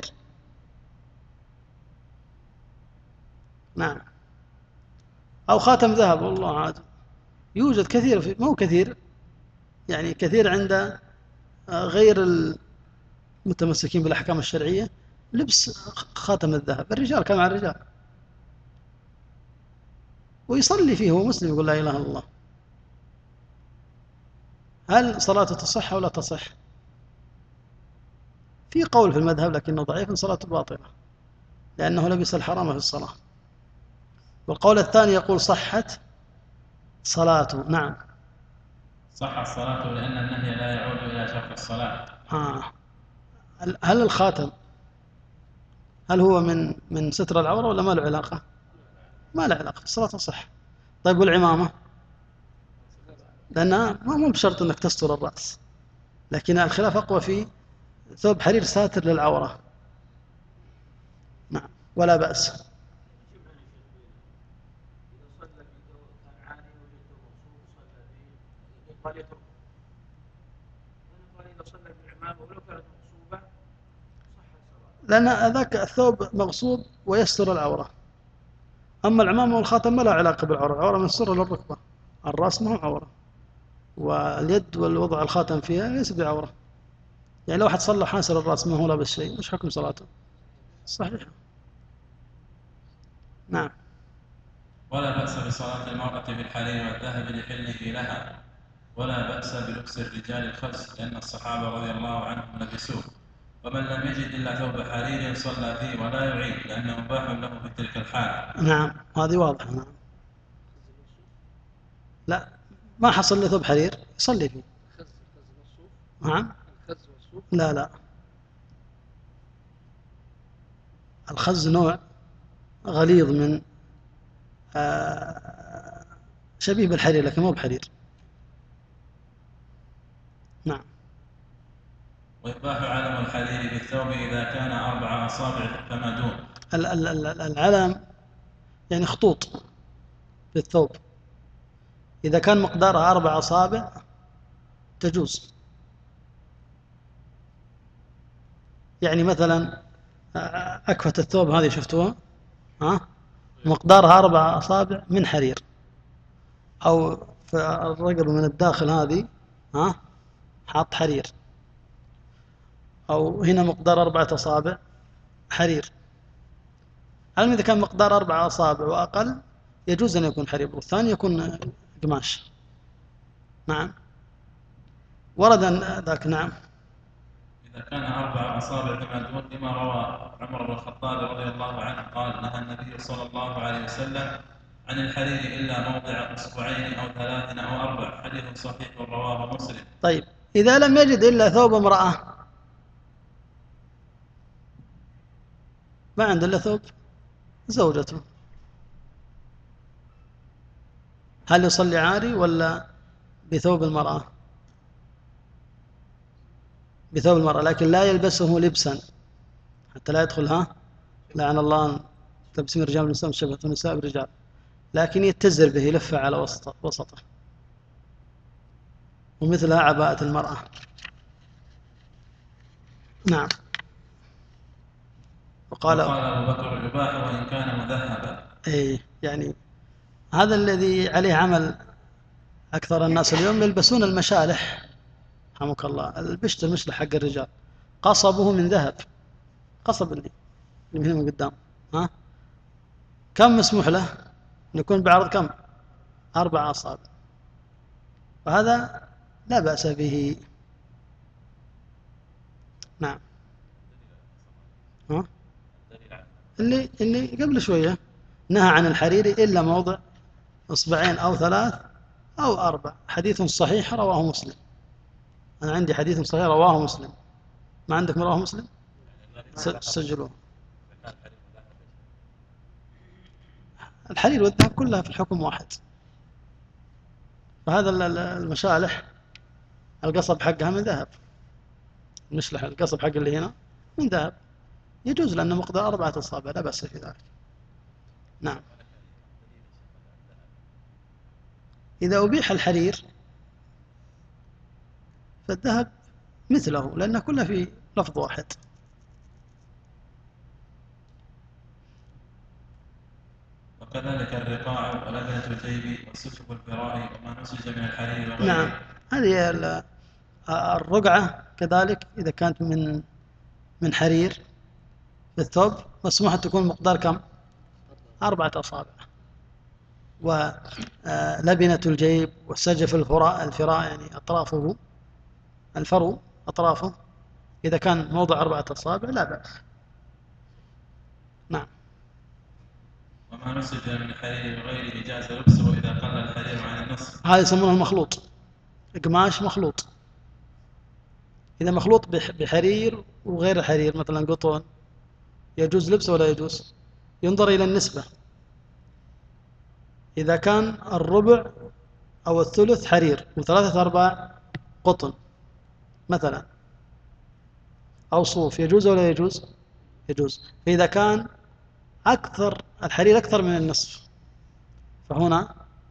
نعم. أو خاتم ذهب، والله عاد يوجد كثير، في مو كثير يعني، كثير عند غير المتمسكين بالأحكام الشرعية لبس خاتم الذهب، الرجال كما الرجال، ويصلي فيه، هو مسلم يقول لا إله إلا الله. هل صلاته تصح أو لا تصح؟ في قول في المذهب لكنه ضعيف، صلاته باطلة لأنه لبس الحرام في الصلاة. والقول الثاني يقول صحت صلاته. نعم. صح الصلاة لأن النهي لا يعود إلى شرط الصلاة. آه. هل الخاتم هل هو من من ستر العورة ولا ما له علاقة؟ ما له علاقة، الصلاة تصح. طيب والعمامة؟ لأنها ما مو بشرط أنك تستر الرأس، لكن الخلاف أقوى في ثوب حرير ساتر للعورة. نعم. ولا بأس. لأن ذاك الثوب مغصوب ويستر العورة، أما العمامة والخاتم ما لا علاقة بالعورة، العورة من السرة للركبة، الرأس ما هو عورة، واليد والوضع الخاتم فيها ليس بعورة. يعني لو واحد صلى حاسر الرأس ما هو لابس شيء، مش حكم صلاته؟ صحيح. نعم. ولا بأس بصلاة المرأة بالحرير والذهب لحله لها، ولا بأس بلبس الرجال الخز لأن الصحابة رضي الله عنهم لبسوه، ومن لم يجد إلا ثوب حرير صلى فيه ولا يعيد لأنه مباح له في تلك الحال. نعم. هذه واضحة. نعم. لا، ما حصل له ثوب حرير يصلي فيه. نعم. لا لا، الخز نوع غليظ من آه شبيه بالحرير لكن مو بحرير. نعم. ويباح علم الحرير بالثوب إذا كان أربع أصابع فما دون. العلم يعني خطوط في الثوب، إذا كان مقدارها أربع أصابع تجوز. يعني مثلا أكفة الثوب هذه شفتوها، ها، مقدارها أربع أصابع من حرير، أو في الرقبة من الداخل هذه، ها، حاط حرير، أو هنا مقدار أربعة أصابع حرير. علم إذا كان مقدار أربع أصابع وأقل يجوز أن يكون حرير، والثاني يكون قماش. نعم ورد أن ذاك. نعم إذا كان أربع أصابع فما دون، لما روى عمر بن الخطاب رضي الله عنه قال نهى النبي صلى الله عليه وسلم عن الحرير إلا موضع أصبعين أو ثلاث أو أربع، حديث صحيح رواه مسلم. طيب إذا لم يجد إلا ثوب امرأة، ما عنده إلا ثوب زوجته، هل يصلي عاري ولا بثوب المرأة؟ بثوب المرأة، لكن لا يلبسه لبسا حتى لا يدخل، ها لعن الله تلبسين الرجال والنساء شبهة النساء بالرجال، لكن يتزر به يلفه على وسط وسطه، ومثلها عباءة المرأة. نعم. وقال وقال أبو بكر يباح وإن كان مذهبا. إيه يعني هذا الذي عليه عمل أكثر الناس اليوم، يلبسون المشالح، رحمك الله، البشت المشلح حق الرجال قصبه من ذهب، قصب اللي اللي من قدام، ها كم مسموح له أن يكون بعرض كم؟ أربع أصابع، وهذا لا بأس به. نعم. ها اللي اللي قبل شوية نهى عن الحرير إلا موضع إصبعين أو ثلاث أو أربع، حديث صحيح رواه مسلم. أنا عندي حديث صحيح رواه مسلم، ما عندك رواه مسلم؟ سجلوه. الحرير والذهب كلها في الحكم واحد، فهذا المشالح القصب حقها من ذهب، المشلح القصب حق اللي هنا من ذهب، يجوز لأنه مقدار أربعة أصابع، لا بأس في ذلك. نعم. إذا أبيح الحرير فالذهب مثله، لأنه كله في لفظ واحد. وكذلك الرقاع ولبنة الجيب والسفك الفراء وما نسج من الحرير وغيره. نعم هذه الرقعة كذلك إذا كانت من من حرير في الثوب مسموح أن تكون مقدار كم؟ أربعة أصابع. ولبنة الجيب والسجف الفراء، الفراء يعني أطرافه، الفرو أطرافه، إذا كان موضع أربعة أصابع لا بأس. نعم. وما نسج من الحرير وغيره جاز لبسه إذا قل الحرير عن النصف. هذا يسمونه المخلوط، قماش مخلوط. إذا مخلوط بحرير وغير حرير مثلا قطن يجوز لبسه ولا يجوز؟ ينظر إلى النسبة، إذا كان الربع أو الثلث حرير وثلاثة أرباع قطن مثلا أو صوف يجوز ولا يجوز؟ يجوز. فإذا كان أكثر الحرير أكثر من النصف فهنا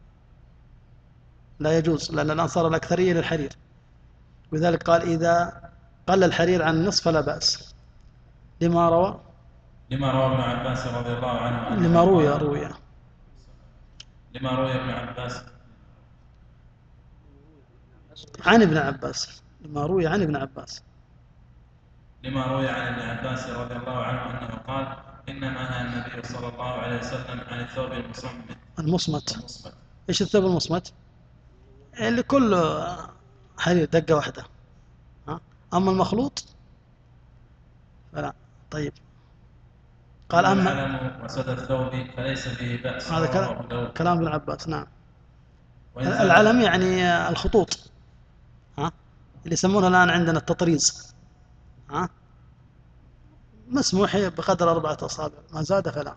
لا يجوز، لأن الآن صار الأكثرية للحرير، ولذلك قال إذا قل الحرير عن النصف فلا بأس، لما روى لما روى ابن عباس رضي الله عنه لما روي روي لما روي ابن عباس عن ابن عباس لما روي عن ابن عباس لما روي عن ابن عباس رضي الله عنه أنه قال إنما نهى النبي صلى الله عليه وسلم عن الثوب المصمت. المصمت. المصمت. إيش الثوب المصمت؟ اللي كله حرير دقة واحدة، ها؟ أما المخلوط فلا. طيب قال أما العلم وسد الثوب فليس فيه بأس. هذا كلام, كلام ابن عباس. نعم. العلم يعني الخطوط، ها اللي يسمونه الآن عندنا التطريز، ها مسموح بقدر أربعة أصابع، ما زاد فلا.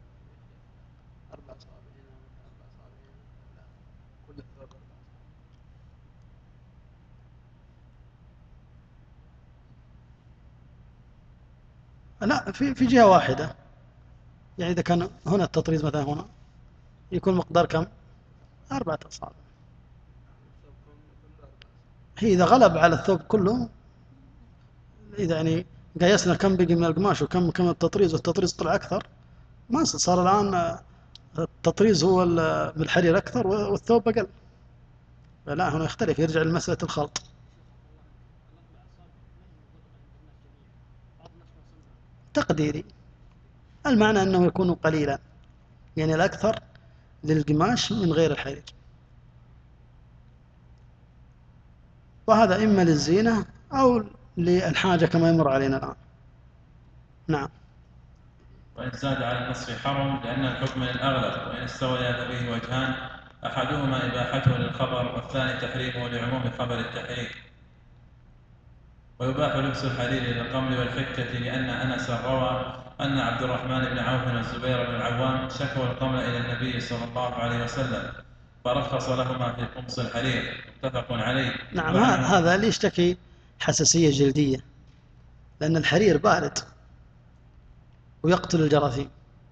لا في في جهة واحدة، يعني إذا كان هنا التطريز مثلا هنا يكون مقدار كم؟ أربعة أصابع. هي إذا غلب على الثوب كله، إذا يعني قيسنا كم بقي من القماش وكم كم التطريز والتطريز طلع أكثر، ما صار الآن التطريز هو بالحرير أكثر والثوب أقل. لا هنا يختلف، يرجع لمسألة الخلط. تقديري المعنى أنه يكون قليلا، يعني الأكثر للقماش من غير الحرير، وهذا إما للزينة أو للحاجة كما يمر علينا الآن. نعم. وإن زاد على النصف حرم لأن الحكم للأغلب، وإن استويا به وجهان أحدهما إباحته للخبر والثاني تحريمه لعموم خبر التحريم. ويباح لبس الحرير للقمل والحكة لأن أنس روى أن عبد الرحمن بن عوف والزبير بن العوام شكوا القمل إلى النبي صلى الله عليه وسلم فرخص لهما في قمص الحرير، متفق عليه. نعم، هذا اللي يشتكي حساسية جلدية، لأن الحرير بارد ويقتل الجراثيم.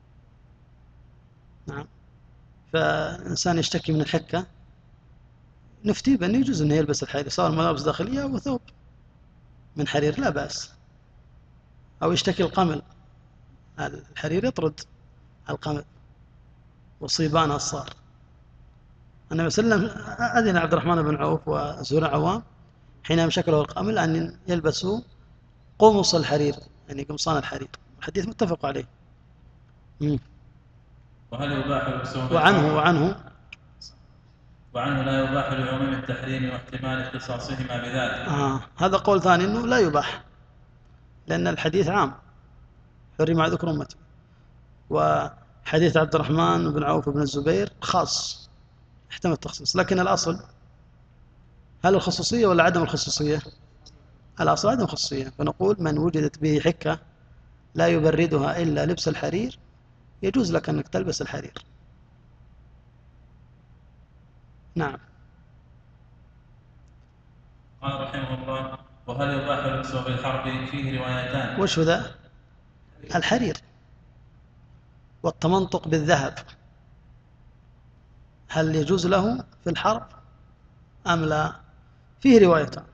نعم، فإنسان يشتكي من الحكة نفتي بأنه يجوز أنه يلبس الحرير، سواء ملابس داخلية أو ثوب من حرير لا بأس. أو يشتكي القمل، الحرير يطرد القمل والصيبان الصار. النبي صلى الله عليه وسلم أذن عبد الرحمن بن عوف وزهير عوام حينما شكله القمل أن يلبسوا قمص الحرير، يعني قمصان الحرير. الحديث متفق عليه. مم. وهل يباح لبسه وعنه وعنه وعنه لا يباح لعموم التحريم واحتمال اختصاصهما بذلك. آه. هذا قول ثاني أنه لا يباح، لأن الحديث عام، حرم على ذكر أمتي. وحديث عبد الرحمن بن عوف بن الزبير خاص، احتمل التخصيص، لكن الأصل هل الخصوصية ولا عدم الخصوصية؟ الأصل عدم الخصوصية، فنقول من وجدت به حكة لا يبردها إلا لبس الحرير يجوز لك أنك تلبس الحرير. نعم. قال رحمه الله: وهل يباح لبسه بالحرب؟ فيه روايتان. وش ذا؟ الحرير والتمنطق بالذهب، هل يجوز له في الحرب أم لا؟ فيه روايتان.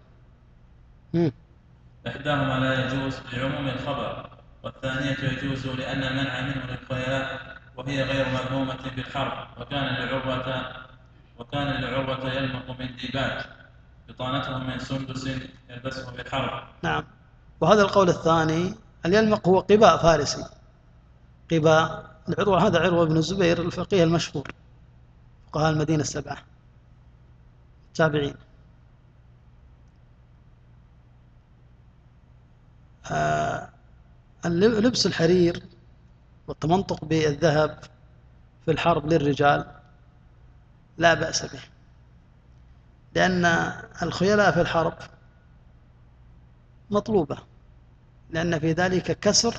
إحداهما لا يجوز لعموم الخبر، والثانية يجوز لأن المنع منه للخيلاء وهي غير مذمومة بالحرب. وكان لعروة وكان لعروة يلمق من ديباج بطانته من سندس يلبسه بالحرب. نعم. وهذا القول الثاني، اليلمق هو قباء فارسي، قباء العروة، هذا عروة بن الزبير الفقيه المشهور، فقهاء المدينة السبعة تابعين. آه لبس الحرير والتمنطق بالذهب في الحرب للرجال لا بأس به، لأن الخيلاء في الحرب مطلوبة، لأن في ذلك كسر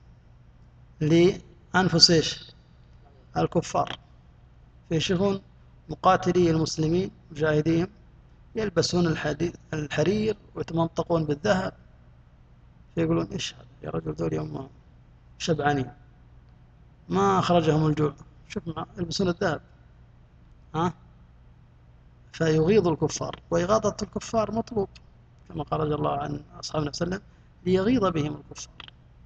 لأنفس إيش؟ الكفار. فيشوفون مقاتلي المسلمين مجاهدين يلبسون الحرير ويتمنطقون بالذهب، فيقولون إيش هذا يا رجل، ذول يوم شبعانين ما أخرجهم الجوع، شوف يلبسون الذهب. ها؟ فيغيظ الكفار، وإغاظة الكفار مطلوب كما قال رضي الله عن أصحابنا صلى الله عليه وسلم ليغيظ بهم الكفار.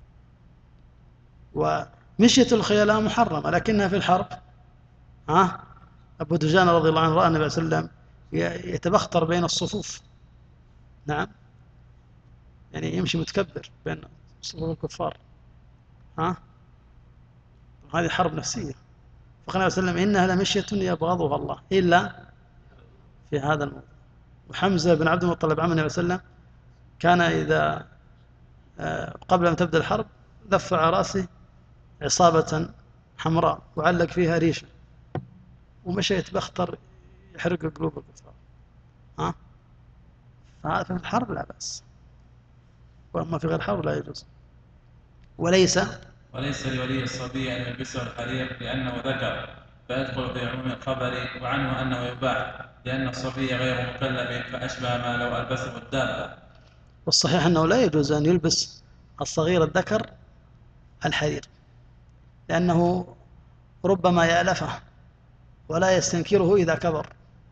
ومشية الخيلاء محرمة لكنها في الحرب. ها؟ أبو دجانة رضي الله عنه رأى النبي صلى الله عليه وسلم يتبختر بين الصفوف. نعم، يعني يمشي متكبر بين صفوف الكفار. ها؟ هذه حرب نفسية. فقال النبي صلى الله عليه وسلم إنها لمشية يبغضها الله إلا في هذا الموضوع. وحمزة بن عبد المطلب عم النبي صلى الله عليه وسلم كان إذا قبل أن تبدأ الحرب لف على رأسه عصابة حمراء وعلق فيها ريشة ومشى يتبختر يحرق قلوب الكفار. ها؟ فهذا في الحرب لا بأس، وأما في غير الحرب لا يجوز. وليس وليس لولي الصبي أن يلبسه الحرير لأنه ذكر فيدخل في عموم الخبر، وعنه أنه يباح لأن الصبي غير مكلف فأشبه ما لو ألبسه الدابة. والصحيح أنه لا يجوز أن يلبس الصغير الذكر الحرير، لأنه ربما يألفه ولا يستنكره إذا كبر.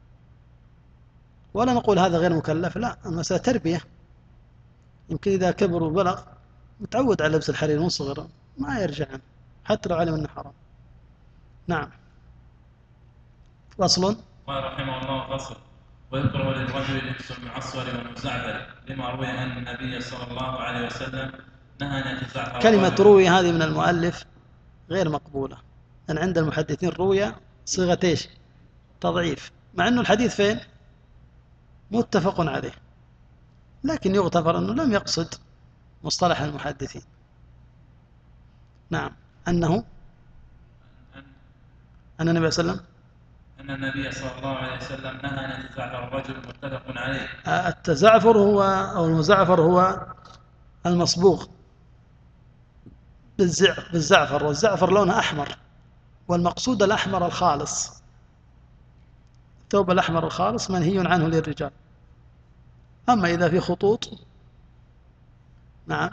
ولا نقول هذا غير مكلف، لا، المسألة تربية. يمكن إذا كبر وبلغ متعود على لبس الحرير من صغره ما يرجع عنه حتى لو علم أنه حرام. نعم. فصل. قال رحمه الله: فصل. ويكره للرجل لبس المعصر والمزعبر لما روي أن النبي صلى الله عليه وسلم نهى أن يتزعفر. كلمة روي هذه من المؤلف غير مقبولة، لأن عند المحدثين روية صيغة إيش؟ تضعيف، مع أنه الحديث فين؟ متفق عليه، لكن يغتفر أنه لم يقصد مصطلح المحدثين. نعم. أنه أن النبي صلى الله عليه وسلم أن النبي صلى الله عليه وسلم نهى أن يتزعفر الرجل، متفق عليه. التزعفر هو أو المزعفر هو المصبوغ بالزعفر، والزعفر لونه أحمر، والمقصود الأحمر الخالص. الثوب الأحمر الخالص منهي عنه للرجال. أما إذا في خطوط نعم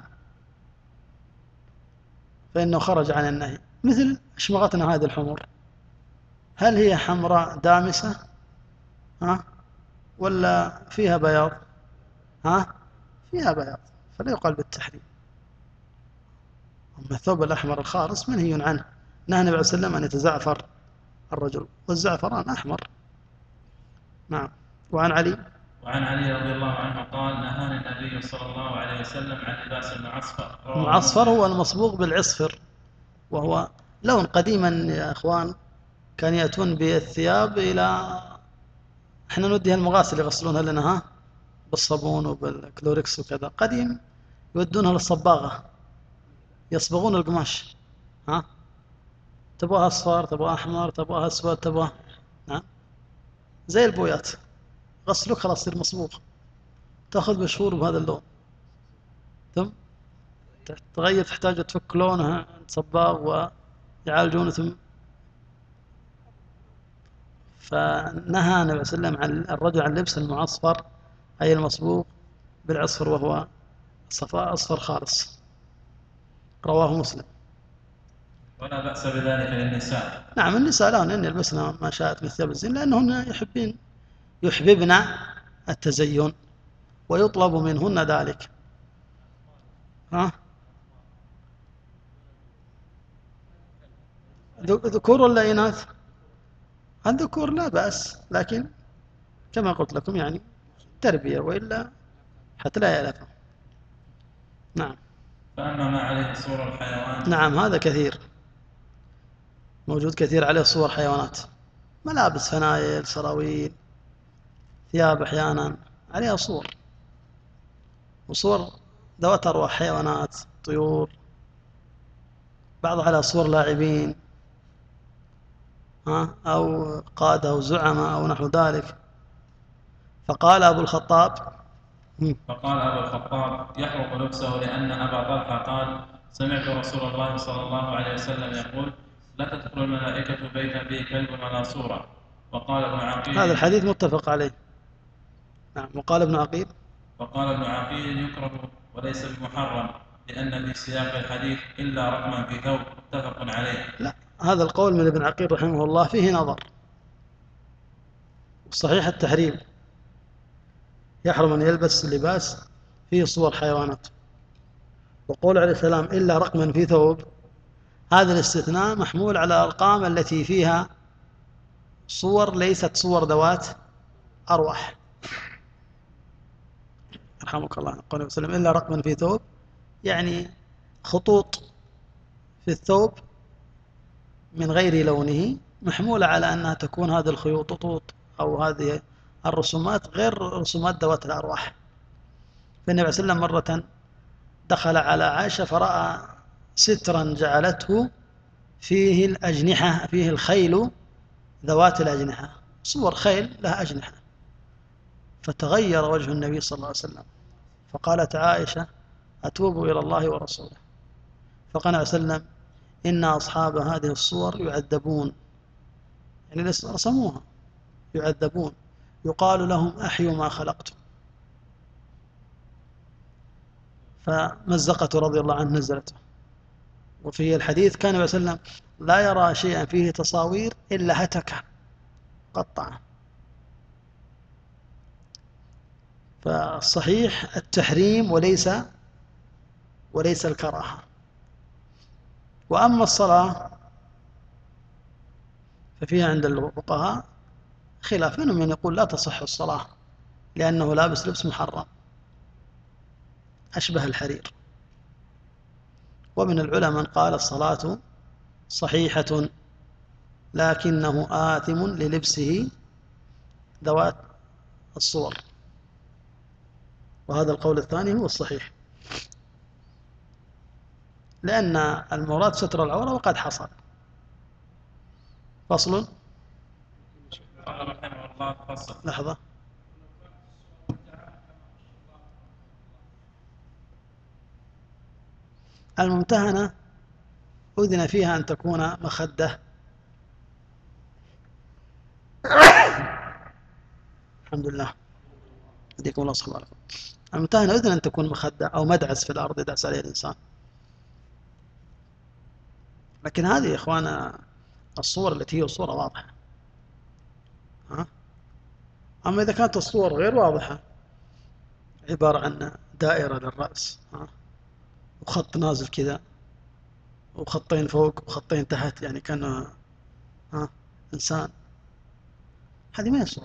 فإنه خرج عن النهي، مثل أشمغتنا هذه الحمر، هل هي حمراء دامسة ها ولا فيها بياض؟ ها فيها بياض، فلا يقال بالتحريم. أما الثوب الأحمر الخالص منهي عنه، نهى النبي عليه وسلم أن يتزعفر الرجل، والزعفران أحمر. نعم. وعن علي وعن علي رضي الله عنه قال نهاني النبي صلى الله عليه وسلم عن لباس المعصفر. المعصفر هو المصبوغ بالعصفر، وهو لون قديما يا أخوان كان يأتون بالثياب إلى احنا نوديها المغاسل يغسلونها لنا ها بالصابون وبالكلوريكس وكذا، قديم يودونها للصباغة يصبغون القماش، ها تبغاها أصفر تبغاها أحمر تبغاها أسود تبغاها نعم زي البويات، غسلوك خلاص يصير مصبوغ، تأخذ بشهور بهذا اللون، ثم تغير تحتاج تفك لونها صباغ ويعالجونه. ثم فنهى النبي صلى الله عليه وسلم عن الرجل عن لبس المعصفر أي المصبوغ بالعصفر، وهو صفاء أصفر خالص. رواه مسلم. ولا بأس بذلك للنساء. نعم النساء لهن أن يلبسن ما شاءت من ثياب الزين، لأنهن يحبين يحببن التزين ويطلب منهن ذلك. ها ذكور ولا إناث؟ الذكور لا بأس، لكن كما قلت لكم يعني تربية، وإلا حتى لا يألفهم. نعم. فأما ما عليه صور الحيوان نعم هذا كثير موجود، كثير عليه صور حيوانات، ملابس فنايل سراويل ثياب أحيانا عليها صور، وصور ذوات أرواح حيوانات طيور، بعضها على صور لاعبين ها أو قادة أو زعماء أو نحو ذلك. فقال أبو الخطاب فقال أبو الخطاب يحرق لبسه، لأن أبا طلحة قال سمعت رسول الله صلى الله عليه وسلم يقول لا تدخل الملائكة بيتا فيه كلب ولا صورة. وقال ابن عقيل هذا الحديث متفق عليه. نعم. وقال ابن عقيل وقال ابن عقيل يكره وليس بمحرم، لأن في سياق الحديث إلا رقما في ثوب، متفق عليه. لا، هذا القول من ابن عقيل رحمه الله فيه نظر، صحيح التحريم، يحرم أن يلبس اللباس فيه صور حيوانات. وقول عليه السلام إلا رقما في ثوب، هذا الاستثناء محمول على الأرقام التي فيها صور ليست صور ذوات أرواح. رحمك الله. قال عليه وسلم إلا رقما في ثوب، يعني خطوط في الثوب من غير لونه محمولة على أنها تكون هذه الخيوط أو هذه الرسومات غير رسومات ذوات الأرواح. فالنبي صلى الله عليه وسلم مرة دخل على عائشة فرأى سترا جعلته فيه الأجنحة، فيه الخيل ذوات الأجنحة، صور خيل لها أجنحة، فتغير وجه النبي صلى الله عليه وسلم، فقالت عائشة أتوب إلى الله ورسوله. فقال عليه وسلم إن أصحاب هذه الصور يعذبون، يعني رسموها يعذبون، يقال لهم أحيوا ما خلقتم. فمزقته رضي الله عنه نزلته. وفي الحديث كان النبي صلى الله عليه وسلم لا يرى شيئا فيه تصاوير إلا هتكه قطعه. فالصحيح التحريم وليس وليس الكراهة. وأما الصلاة ففيها عند الفقهاء خلاف، منهم من يقول لا تصح الصلاة لأنه لابس لبس محرم أشبه الحرير، ومن العلماء من قال الصلاة صحيحة لكنه آثم للبسه ذوات الصور، وهذا القول الثاني هو الصحيح، لأن المراد ستر العورة وقد حصل. فصل. قال رحمه الله فصل. لحظة. الممتهنة أذن فيها أن تكون مخدة. الحمد لله. يديكم الله صلى الله عليه وسلم. الممتهنة أذن أن تكون مخدة أو مدعس في الأرض يدعس عليه الإنسان. لكن هذه يا إخوانا الصور التي هي صورة واضحة. ها؟ أما إذا كانت الصور غير واضحة، عبارة عن دائرة للرأس، ها؟ وخط نازل كذا وخطين فوق وخطين تحت، يعني كان ها إنسان، هذه ما هي صورة.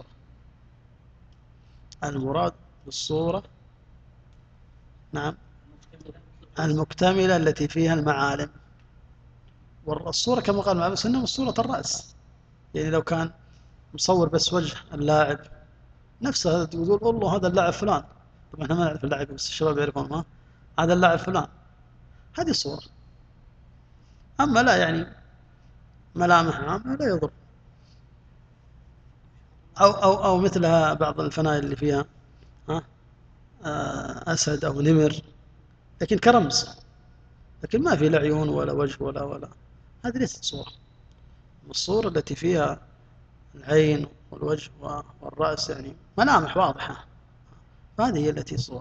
المراد بالصورة نعم المكتملة التي فيها المعالم. والصورة كما قال ابن سنة صورة الرأس، يعني لو كان مصور بس وجه اللاعب نفسه تقول والله هذا اللاعب فلان، طبعا احنا ما نعرف اللاعب بس الشباب يعرفون ما هذا اللاعب فلان، هذه الصورة. أما لا يعني ملامح عامة لا يضر، أو أو أو مثلها بعض الفنائل اللي فيها ها أسد أو نمر، لكن كرمز، لكن ما في لا عيون ولا وجه ولا ولا هذه ليست صورة. الصورة التي فيها العين والوجه والرأس يعني ملامح واضحة، هذه هي التي صورة.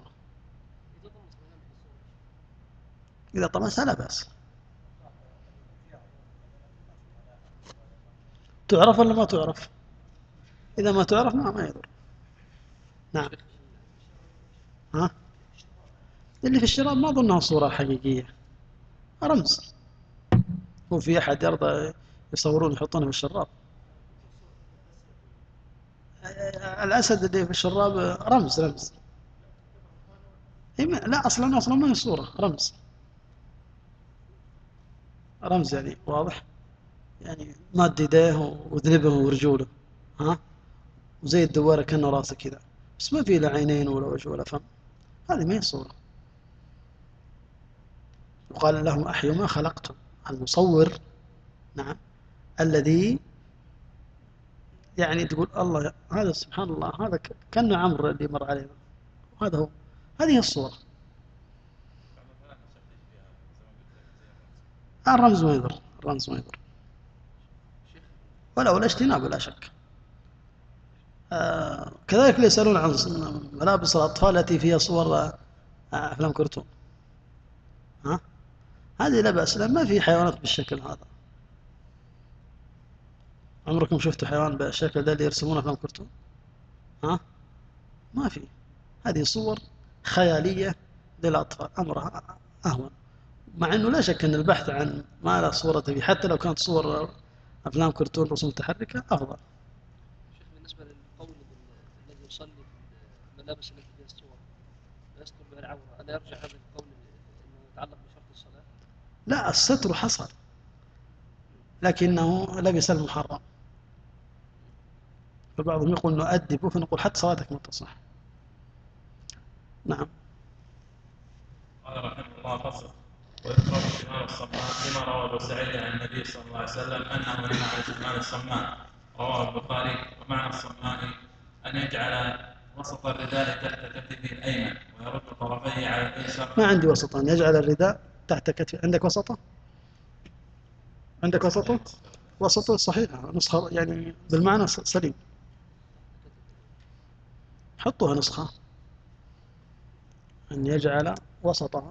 إذا طمسها لا بأس. تعرف ولا ما تعرف؟ إذا ما تعرف ما ما يضر. نعم. ها؟ اللي في الشراب ما أظنها صورة حقيقية، رمز. هو في أحد يرضى يصورون يحطونه في الشراب؟ الأسد اللي في الشراب رمز رمز. لا أصلا أصلا ما هي صورة، رمز رمز يعني واضح، يعني ماد يديه وذنبه ورجوله ها، وزي الدوارة كأنه راسه كذا، بس ما فيه لا عينين ولا وجه ولا فم، هذه ما هي صورة. وقال لهم أحيوا ما خلقتم. المصور نعم الذي يعني تقول الله هذا سبحان الله هذا كأنه عمرو اللي مر علينا، هذا هو، هذه الصورة. الرمز ما يضر، الرمز ما يضر ولا ولا اجتناب ولا شك. آه كذلك يسألون عن ملابس الأطفال التي فيها صور آه أفلام كرتون، ها هذه لا بأس، ما في حيوانات بالشكل هذا. عمركم شفتوا حيوان بالشكل ده اللي يرسمون أفلام كرتون؟ ها ما في، هذه صور خيالية للأطفال، أمرها أهون، مع أنه لا شك أن البحث عن ما لا صورة به حتى لو كانت صور أفلام كرتون رسوم متحركة أفضل. شيخ بالنسبة للقول الذي يصلي في الملابس التي فيها الصور ويستر بها العورة، ألا يرجع هذا القول أنه يتعلق بشرط الصلاة؟ لا الستر حصل لكنه لبس المحرم، فبعضهم يقول أنه أدب، فنقول حتى صلاتك ما تصح. نعم. قال رحمه الله فصل. ويذكر شمال الصماء لما روى ابو سعيد عن النبي صلى الله عليه وسلم انه نهى عن شمال الصماء، رواه البخاري. ومعنى الصماء ان يجعل وسط الرداء تحت كتفه الايمن ويرد طرفيه على الايسر. ما عندي وسطا، يجعل الرداء تحت كتفه. عندك وسطه؟ عندك وسطه؟ وسطه صحيحة، نسخة يعني بالمعنى سليم، حطوها نسخة أن يجعل وسطها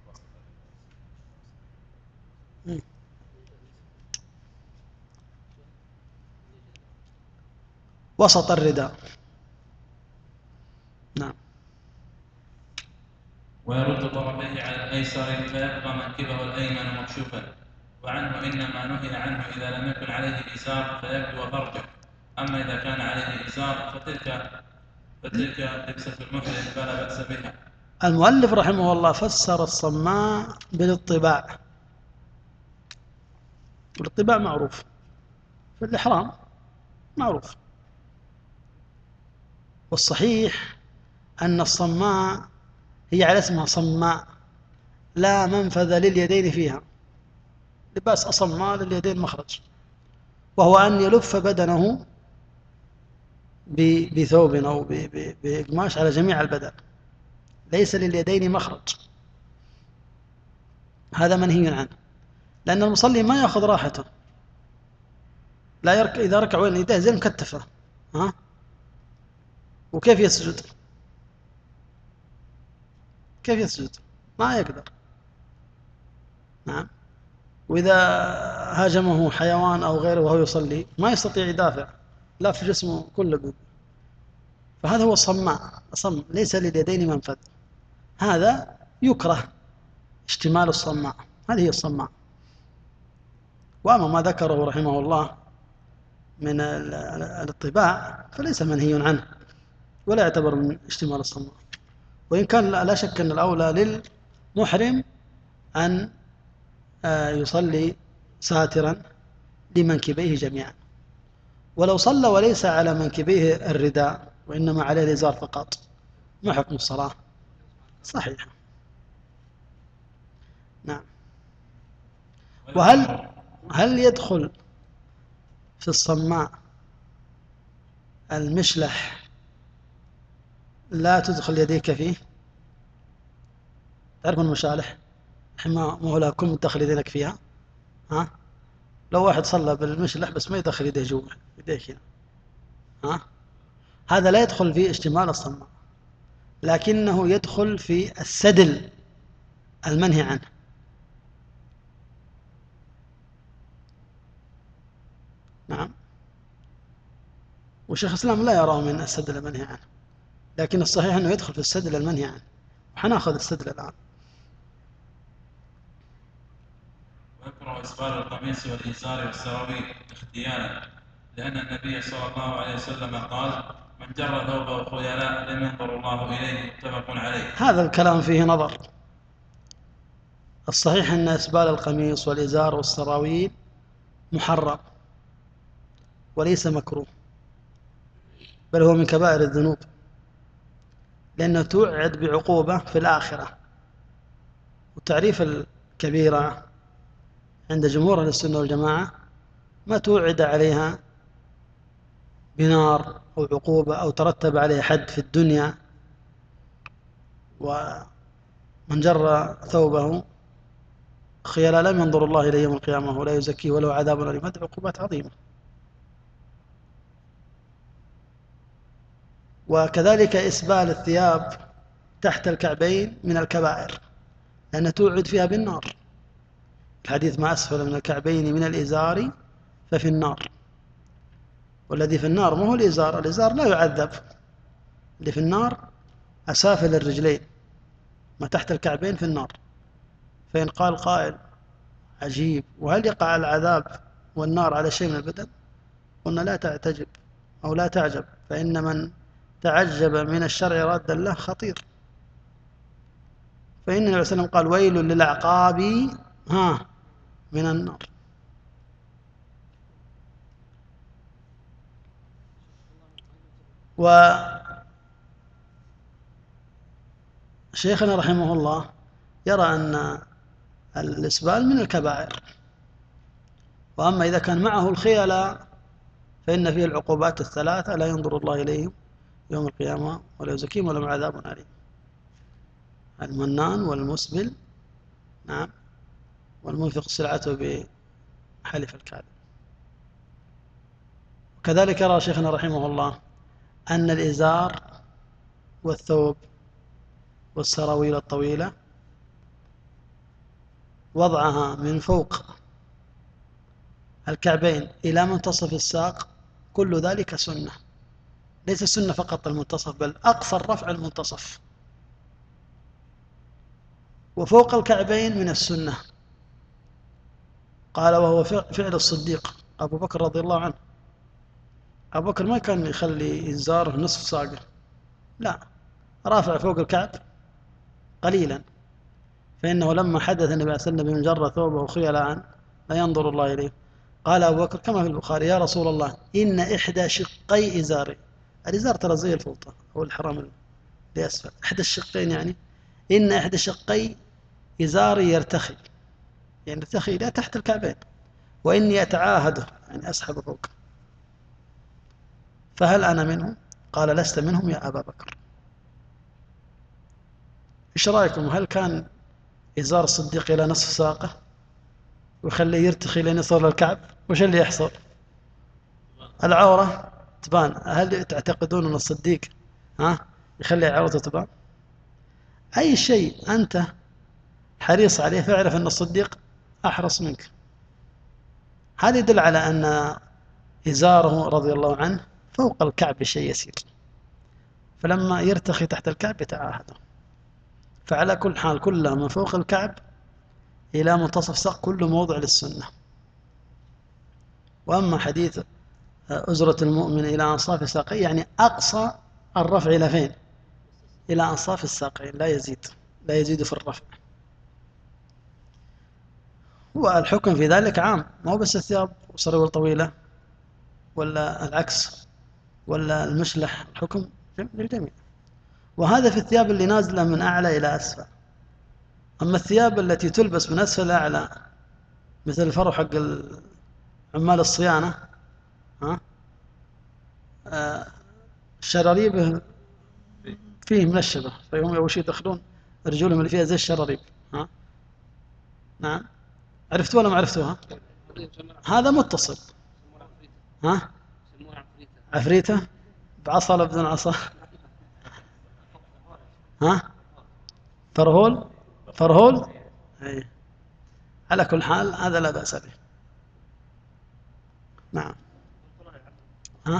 م. وسط الرداء. نعم. ويرد طرفيه على الايسر فيبقى منكبه الايمن مكشوفا. وعنه انما نهي عنه اذا لم يكن عليه ازار فيبدو فرجه، اما اذا كان عليه ازار فتلك فتلك لبسه المحرم فلا باس بها. المؤلف رحمه الله فسر الصماء بالاطباع، والاطباع معروف في الإحرام معروف. والصحيح أن الصماء هي على اسمها صماء، لا منفذ لليدين فيها، لباس أصماء لليدين مخرج، وهو أن يلف بدنه بثوب أو بقماش على جميع البدن، ليس لليدين مخرج، هذا منهي عنه، لأن المصلي ما يأخذ راحته، لا يرك... إذا ركع وين يديه زي مكتفة، ها؟ وكيف يسجد؟ كيف يسجد؟ ما يقدر. نعم. وإذا هاجمه حيوان أو غيره وهو يصلي ما يستطيع يدافع، لا في جسمه كله. فهذا هو الصماء، صم ليس لليدين منفذ، هذا يكره اشتمال الصماء، هذه هي الصماء. وأما ما ذكره رحمه الله من الاطباع فليس منهي عنه ولا يعتبر من اشتمال الصماء، وإن كان لا شك أن الأولى للمحرم أن يصلي ساترا لمنكبيه جميعا، ولو صلى وليس على منكبيه الرداء وإنما عليه الإزار فقط ما حكم الصلاة؟ صحيح. نعم. وهل هل يدخل في الصماء المشلح لا تدخل يديك فيه؟ تعرفون المشالح ما هو لا كل تدخل يدينك فيها، ها؟ لو واحد صلى بالمشلح بس ما يدخل يديه جوا يديك هنا، ها؟ هذا لا يدخل في اشتمال الصماء، لكنه يدخل في السدل المنهي عنه. نعم. وشيخ الإسلام لا يراه من السدل المنهي عنه، لكن الصحيح أنه يدخل في السدل المنهي عنه، وحناخذ السدل الآن. ويكره إسبال القميص والإزار والسراويل اختيانا، لأن النبي صلى الله عليه وسلم قال: من جر ثوبه خيلاء لم ينظر الله إليه، متفق عليه. هذا الكلام فيه نظر. الصحيح أن إسبال القميص والإزار والسراويل محرم وليس مكروه، بل هو من كبائر الذنوب، لأنه توعد بعقوبة في الآخرة. والتعريف الكبيرة عند جمهور أهل السنة والجماعة ما توعد عليها بنار أو عقوبة أو ترتب عليه حد في الدنيا. ومن جر ثوبه خيلا لم ينظر الله إليه يوم القيامة ولا يزكيه وله عذاب أليم، هذه عقوبات عظيمة. وكذلك إسبال الثياب تحت الكعبين من الكبائر، لأنها توعد فيها بالنار. الحديث: ما أسفل من الكعبين من الإزار ففي النار. والذي في النار ما هو الإزار، الإزار لا يعذب، اللي في النار أسافل الرجلين، ما تحت الكعبين في النار. فإن قال قائل: عجيب، وهل يقع العذاب والنار على شيء من البدن؟ قلنا: لا تعتجب أو لا تعجب، فإن من تعجب من الشرع راد له خطير. فإن النبي صلى الله عليه وسلم قال: ويل للأعقاب ها من النار. وشيخنا رحمه الله يرى أن الإسبال من الكبائر، وأما إذا كان معه الخيلاء فإن فيه العقوبات الثلاثة: لا ينظر الله إليهم يوم القيامة ولا يزكيهم ولهم عذاب أليم. المنان والمسبل، نعم، والمنفق سلعته بحلف الكاذب. وكذلك يرى شيخنا رحمه الله أن الإزار والثوب والسراويل الطويلة وضعها من فوق الكعبين إلى منتصف الساق كل ذلك سنة، ليس سنة فقط المنتصف، بل أقصى الرفع المنتصف. وفوق الكعبين من السنة، قال وهو فعل الصديق أبو بكر رضي الله عنه. أبو بكر ما كان يخلي إزاره نصف ساقه، لا، رافع فوق الكعب قليلا، فإنه لما حدث النبي صلى الله عليه وسلم بمن جر ثوبه خيلاء لا ينظر الله إليه، قال أبو بكر كما في البخاري يا رسول الله إن إحدى شقي إزاري، الإزار ترى زي الفوطة أو الحرام اللي أسفل، إحدى الشقين يعني إن إحدى شقي إزاري يرتخي، يعني يرتخي إلى تحت الكعبين، وإني أتعاهده يعني أسحب فوق، فهل أنا منهم؟ قال لست منهم يا أبا بكر. إيش رأيكم؟ هل كان إزار الصديق إلى نصف ساقه ويخليه يرتخي لين يصل للكعب؟ وش اللي يحصل؟ العورة تبان. هل تعتقدون أن الصديق ها يخلي عورته تبان؟ أي شيء أنت حريص عليه فاعرف أن الصديق أحرص منك. هذا يدل على أن إزاره رضي الله عنه فوق الكعب بشيء يسير، فلما يرتخي تحت الكعب يتعاهده. فعلى كل حال كلها من فوق الكعب إلى منتصف ساق كله موضع للسنة. وأما حديث أزرة المؤمن إلى أنصاف ساقيه يعني أقصى الرفع إلى فين؟ إلى أنصاف الساقين، لا يزيد، لا يزيد في الرفع. والحكم في ذلك عام، ما هو بس الثياب والسراويل طويلة ولا العكس ولا المشلح، الحكم للجميع. وهذا في الثياب اللي نازلة من أعلى إلى أسفل. أما الثياب التي تلبس من أسفل أعلى مثل الفرو حق عمال الصيانة، ها آه الشراريب فيه منشبة، فهم أول شيء يدخلون رجولهم اللي فيها زي الشراريب. ها نعم، عرفتوا ولا ما عرفتوها؟ هذا متصل. ها عفريتة بعصا ولا بدون عصا؟ ها فرهول فرهول أي. على كل حال هذا لا بأس به. نعم. ها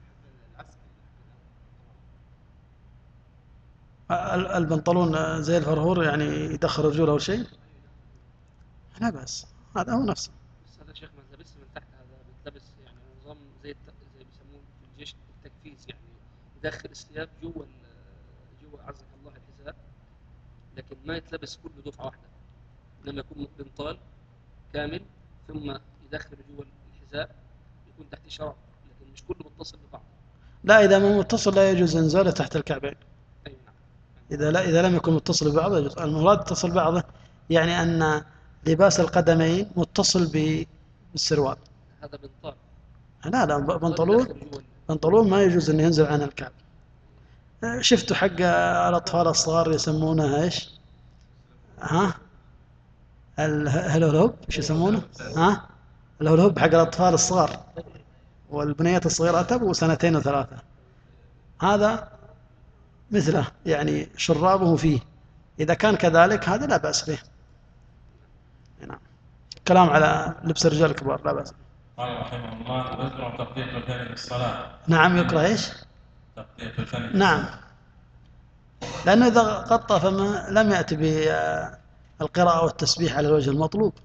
البنطلون زي الفرهور يعني يدخل رجوله أو شيء؟ لا بأس، هذا هو نفسه. بس هذا شيخ ما لبس من تحت، هذا بيتلبس يعني نظام زي الت... زي بيسموه في الجيش التكفيز، يعني يدخل الثياب جوا ال... جوا عزك الله الحذاء، لكن ما يتلبس كله دفعة واحدة، إنما يكون بنطال كامل ثم يدخل جوا الحذاء يكون تحت شراب، لكن مش كله متصل ببعض. لا إذا ما متصل لا يجوز إنزاله تحت الكعبين. أي نعم. إذا لا إذا لم يكن متصل ببعضه يجوز. المراد اتصل بعضه يعني أن لباس القدمين متصل بالسروال. هذا بنطال. لا لا بنطلون بنطلون ما يجوز أن ينزل عن الكعب. شفتوا حق الأطفال الصغار يسمونها إيش؟ ها الهلوهب إيش يسمونه؟ ها الهلوهب حق الأطفال الصغار والبنيات الصغيرات أبو سنتين وثلاثة، هذا مثله يعني شرابه فيه، إذا كان كذلك هذا لا بأس به. نعم. كلام على لبس الرجال الكبار لا بأس. قال رحمه الله يكره تقطيع الفم في الصلاة. نعم يكره إيش؟ تقطيع الفم. نعم، لأنه إذا قطع فما لم يأتي بالقراءة والتسبيح على الوجه المطلوب.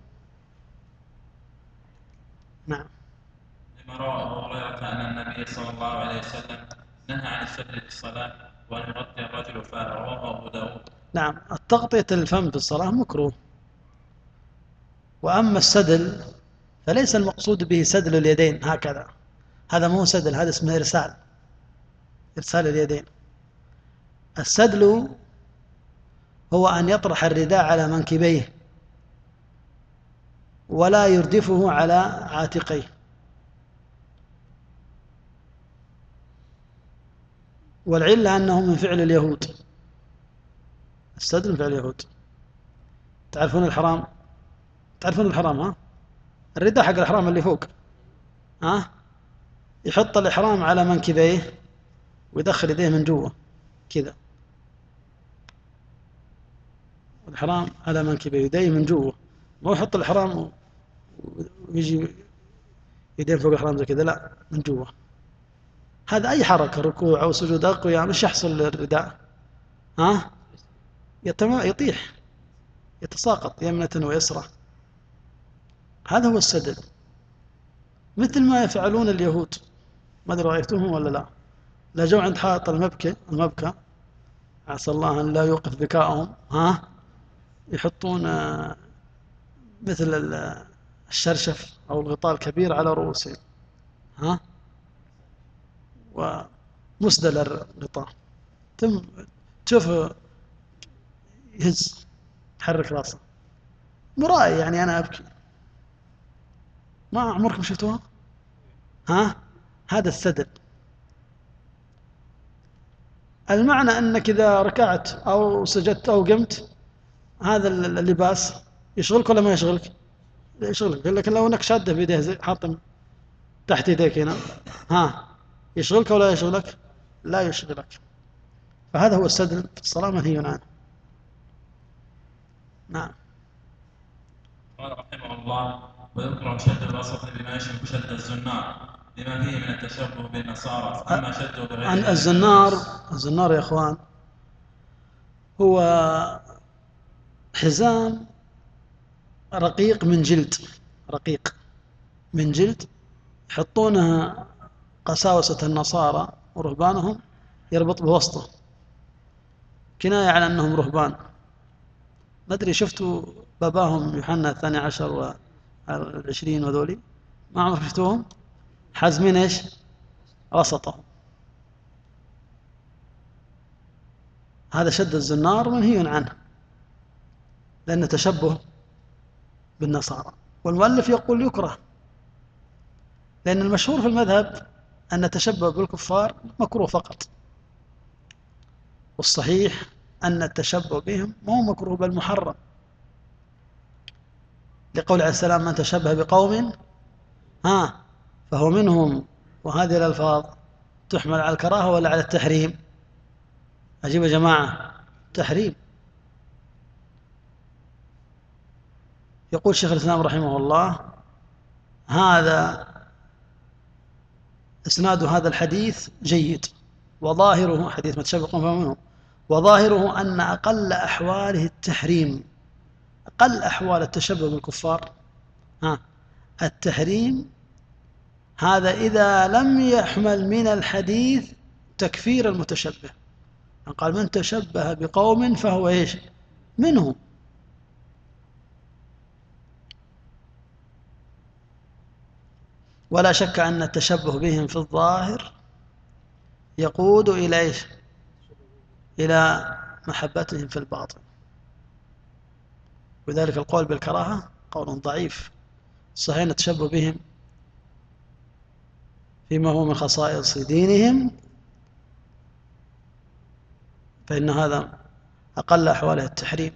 نعم. لما روى أبو هريرة أن النبي صلى الله عليه وسلم نهى عن السدل في الصلاة وأن يغطي الرجل فاه، رواه أبو داود. نعم، التغطية الفم في الصلاة مكروه. وأما السدل فليس المقصود به سدل اليدين هكذا، هذا مو سدل، هذا اسمه إرسال، إرسال اليدين. السدل هو أن يطرح الرداء على منكبيه ولا يردفه على عاتقيه، والعلة أنه من فعل اليهود. السدل من فعل اليهود. تعرفون الحرام؟ تعرفون الحرام ها؟ الرداء حق الحرام اللي فوق، ها يحط الإحرام على منكبيه ويدخل يديه من جوا كذا، الإحرام على منكبيه يديه من جوا، ما يحط الإحرام ويجي يدين فوق الإحرام زي كذا، لا من جوا. هذا أي حركة ركوع أو سجود أو قيام مش يحصل للرداء، ها يطيح يتساقط يمنة ويسرى. هذا هو السدل، مثل ما يفعلون اليهود، ما أدري رأيتوهم ولا لا. لا جو عند حائط المبكى المبكى عسى الله أن لا يوقف بكاءهم، ها يحطون مثل الشرشف أو الغطاء الكبير على رؤوسهم، ها، ومسدل الغطاء، ثم تشوف يهز تحرك راسه مرائي، يعني أنا أبكي. ما عمركم شفتوها؟ ها، هذا السدل. المعنى أنك إذا ركعت أو سجدت أو قمت هذا اللباس يشغلك ولا ما يشغلك؟ يشغلك، لكن لو أنك شاده بيديه حاطم تحت يديك هنا، ها، يشغلك ولا يشغلك؟ لا يشغلك. فهذا هو السدل في الصلاة منهي عنه. نعم. قال رحمه الله: ويكره شد الوسط بما يشبه شد الزنار لما فيه من التشبه بالنصارى، أما شده بغير عن ذلك الزنار، فليس. الزنار يا إخوان هو حزام رقيق من جلد، رقيق من جلد، يحطونها قساوسة النصارى ورهبانهم، يربط بوسطه كناية على أنهم رهبان. ما أدري شفتوا باباهم يوحنا الثاني عشر والعشرين وذولي؟ ما عمرك شفتوهم؟ حازمين إيش؟ وسطهم. هذا شد الزنار منهي عنه لأنه تشبه بالنصارى، والمؤلف يقول يكره، لأن المشهور في المذهب أن التشبه بالكفار مكروه فقط، والصحيح أن التشبه بهم ما هو مكروه بل محرم، لقول عليه السلام: من تشبه بقوم ها فهو منهم. وهذه الألفاظ تحمل على الكراهة ولا على التحريم؟ أجيب يا جماعة، تحريم. يقول شيخ الإسلام رحمه الله: هذا إسناد هذا الحديث جيد، وظاهره حديث متشبه قوم فهو منهم، وظاهره أن أقل أحواله التحريم. أقل أحوال التشبه بالكفار ها التحريم. هذا إذا لم يحمل من الحديث تكفير المتشبه. قال: من تشبه بقوم فهو إيش؟ منهم. ولا شك أن التشبه بهم في الظاهر يقود إلى إيش؟ إلى محبتهم في الباطن، وذلك القول بالكراهة قول ضعيف. صحيح نتشبه بهم فيما هو من خصائص دينهم، فإن هذا أقل أحواله التحريم،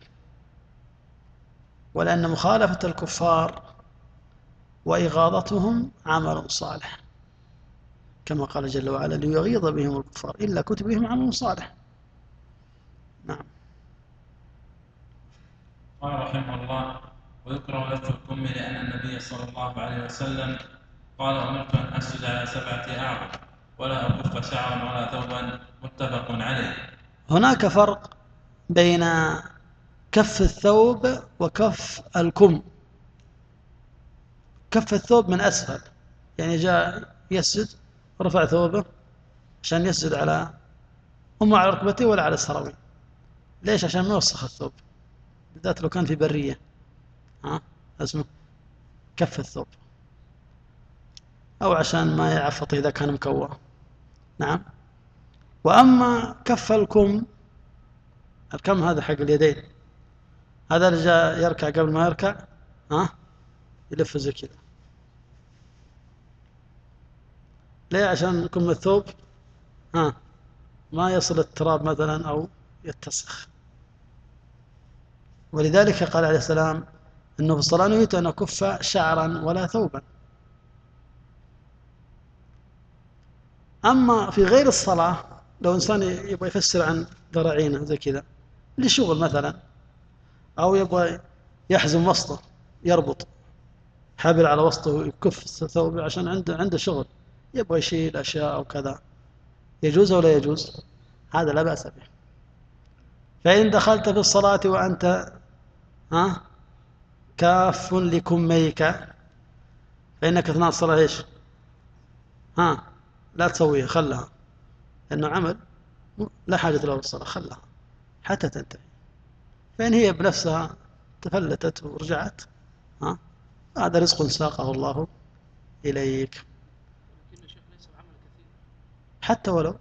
ولأن مخالفة الكفار وإغاظتهم عمل صالح، كما قال جل وعلا: ليغيظ بهم الكفار إلا كتب بهم عمل صالح. نعم. قال رحمه الله: ويكره لف الكم لأن النبي صلى الله عليه وسلم قال: أمرت أن أسجد على سبعة أعظم ولا أكف شعرا ولا ثوبا، متفق عليه. هناك فرق بين كف الثوب وكف الكم. كف الثوب من أسفل، يعني جاء يسجد ورفع ثوبه عشان يسجد على هم على ركبته ولا على السراويل. ليش؟ عشان ما يوسخ الثوب، بالذات لو كان في برية، ها اسمه كف الثوب، أو عشان ما يعفط إذا كان مكوى. نعم. وأما كف الكم، الكم هذا حق اليدين، هذا اللي جاء يركع قبل ما يركع ها يلف زي كذا. ليه؟ عشان كم الثوب ها ما يصل التراب مثلا أو يتسخ. ولذلك قال عليه السلام أنه في الصلاة نهيت أن أكف شعرا ولا ثوبا. أما في غير الصلاة، لو إنسان يبغى يفسر عن ذراعينه زي كذا لشغل مثلا، أو يبغى يحزم وسطه، يربط حبل على وسطه ويكف ثوبه عشان عنده عنده شغل، يبغى يشيل أشياء أو كذا، يجوز ولا يجوز؟ هذا لا بأس به. فإن دخلت في الصلاة وأنت ها كاف لكميك، فإنك أثناء الصلاة إيش؟ ها لا تسويها، خلها، لأنه عمل لا حاجة له بالصلاة، خلها حتى تنتهي. فإن هي بنفسها تفلتت ورجعت ها هذا رزق ساقه الله إليك. ولكن الشيخ ليس العمل كثير. حتى ولو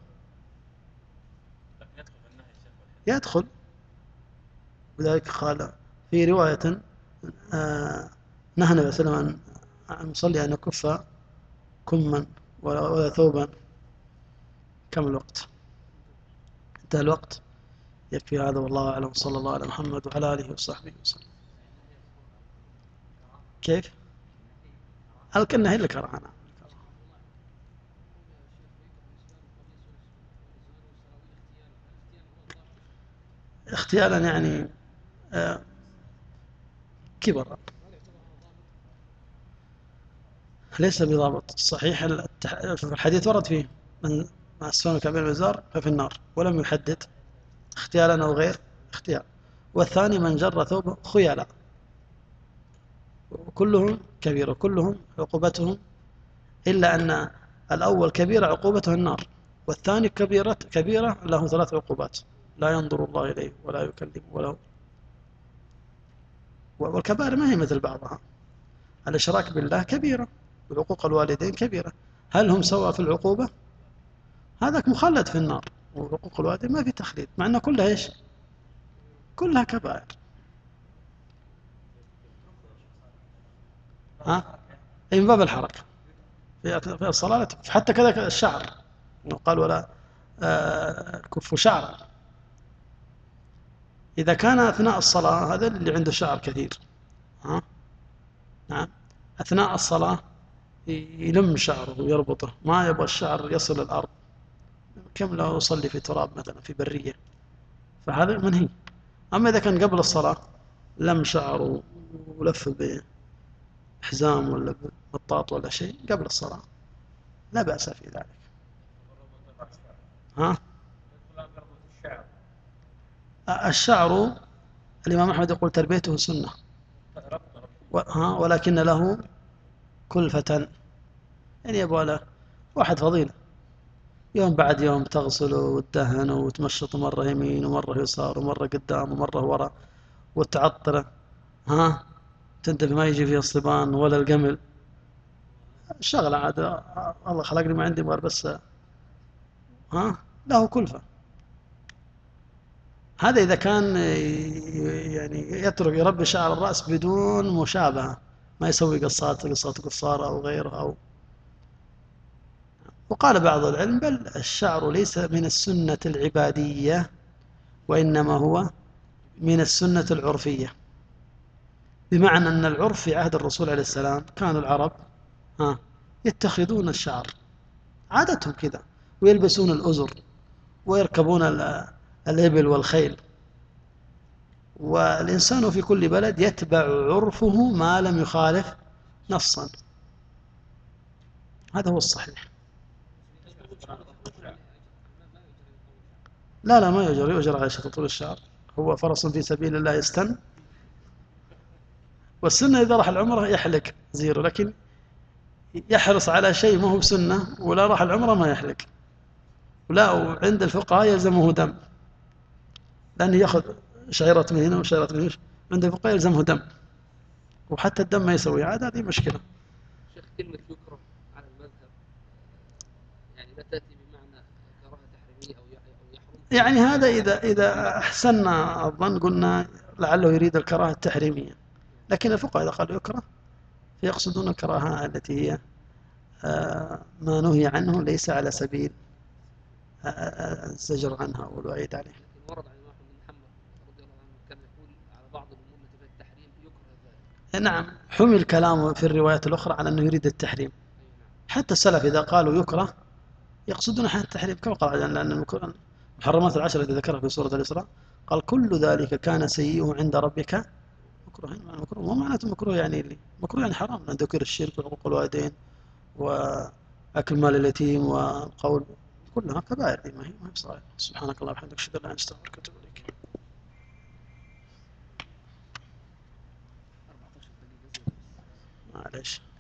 يدخل في النهي الشيخ والحديث. يدخل. لذلك قال في رواية آه نهى النبي صلى الله عليه وسلم عن المصلي أن يكف كما ولا, ولا ثوبا. كم الوقت؟ انتهى الوقت. يكفي هذا والله أعلم. صلى الله على محمد وعلى آله وصحبه وسلم. كيف؟ هل كنا هي اللي كرهنا؟ اختيالا يعني آه كبر، ليس بضابط صحيح. التح... في الحديث ورد فيه من مع السلام كبير الوزار ففي النار، ولم يحدد اختيالا أو غير اختيار. والثاني من جر ثوبه خيالا. كلهم كبيرة، كلهم عقوبتهم، إلا أن الأول كبيرة عقوبته النار، والثاني كبيرة كبيرة له ثلاث عقوبات: لا ينظر الله إليه ولا يكلمه وله. والكبائر ما هي مثل بعضها. الإشراك بالله كبيرة، وعقوق الوالدين كبيرة. هل هم سواء في العقوبة؟ هذاك مخلد في النار، وعقوق الوالدين ما في تخليد، مع أنها كلها إيش؟ كلها كبائر. ها؟ أي من باب الحركة في الصلاة. حتى كذا الشعر قال ولا آه كف شعر. إذا كان أثناء الصلاة، هذا اللي عنده شعر كثير، ها؟ نعم، أثناء الصلاة يلم شعره ويربطه، ما يبغى الشعر يصل الأرض. كم لو يصلي في تراب مثلا في برية، فهذا منهي. أما إذا كان قبل الصلاة لم شعره ولف بحزام ولا بمطاط ولا شيء قبل الصلاة، لا بأس في ذلك. ها؟ الشعر الإمام أحمد يقول تربيته سنة، ها، ولكن له كلفة، يعني يبغى له واحد فضيلة، يوم بعد يوم تغسله وتدهنه وتمشطه مرة يمين ومرة يسار ومرة قدام ومرة وراء وتعطره، ها، تنتبه ما يجي فيه الصبان ولا القمل. الشغلة عاد الله خلقني ما عندي مغير، بس ها له كلفة. هذا إذا كان يعني يترك يربي شعر الرأس بدون مشابهة، ما يسوي قصات قصات قصارى أو غيره. أو وقال بعض العلم بل الشعر ليس من السنة العبادية، وإنما هو من السنة العرفية، بمعنى أن العرف في عهد الرسول عليه السلام كانوا العرب ها يتخذون الشعر عادتهم كذا، ويلبسون الأزر ويركبون الإبل والخيل. والإنسان في كل بلد يتبع عرفه ما لم يخالف نصا. هذا هو الصحيح. لا لا ما يؤجر، يؤجر على شيء طول الشعر. هو فرس في سبيل الله يستن، والسنة إذا راح العمرة يحلق زيرو، لكن يحرص على شيء ما هو بسنة ولا راح العمرة ما يحلق. ولا وعند الفقهاء يلزمه دم، لأنه يأخذ شعيرة من هنا وشعيرة من هنا، عند الفقهاء يلزمه دم، وحتى الدم ما يسوي، عاد هذه مشكلة. شيخ كلمة يكره على المذهب يعني لا تأتي بمعنى كراهة تحريمية أو يحرم. يعني هذا إذا إذا أحسننا الظن قلنا لعله يريد الكراهة التحريمية، لكن الفقهاء إذا قالوا يكره فيقصدون الكراهة التي هي ما نهي عنه، ليس على سبيل الزجر عنها والوعيد عليه. لكن ورد عن الإمام بن محمد رضي الله عنه كان يقول على بعض الأمور التي فيها التحريم يكره ذلك. نعم، حمل كلامه في الروايات الأخرى على أنه يريد التحريم. حتى السلف إذا قالوا يكره يقصدون حال التحريم، كما قال، لأن المحرمات العشرة التي ذكرها في سورة الإسراء قال كل ذلك كان سيئه عند ربك مكروه. مكروه مو معناته مكروه يعني اللي مكروه يعني حرام، أن ذكر الشرك وحقوق الوالدين وأكل مال اليتيم والقول، كلها كبائر، دي ما هي ما هي بصراحة. سبحانك اللهم وبحمدك أشهد أن لا إله إلا أنت أستغفرك وأتوب إليك. معليش.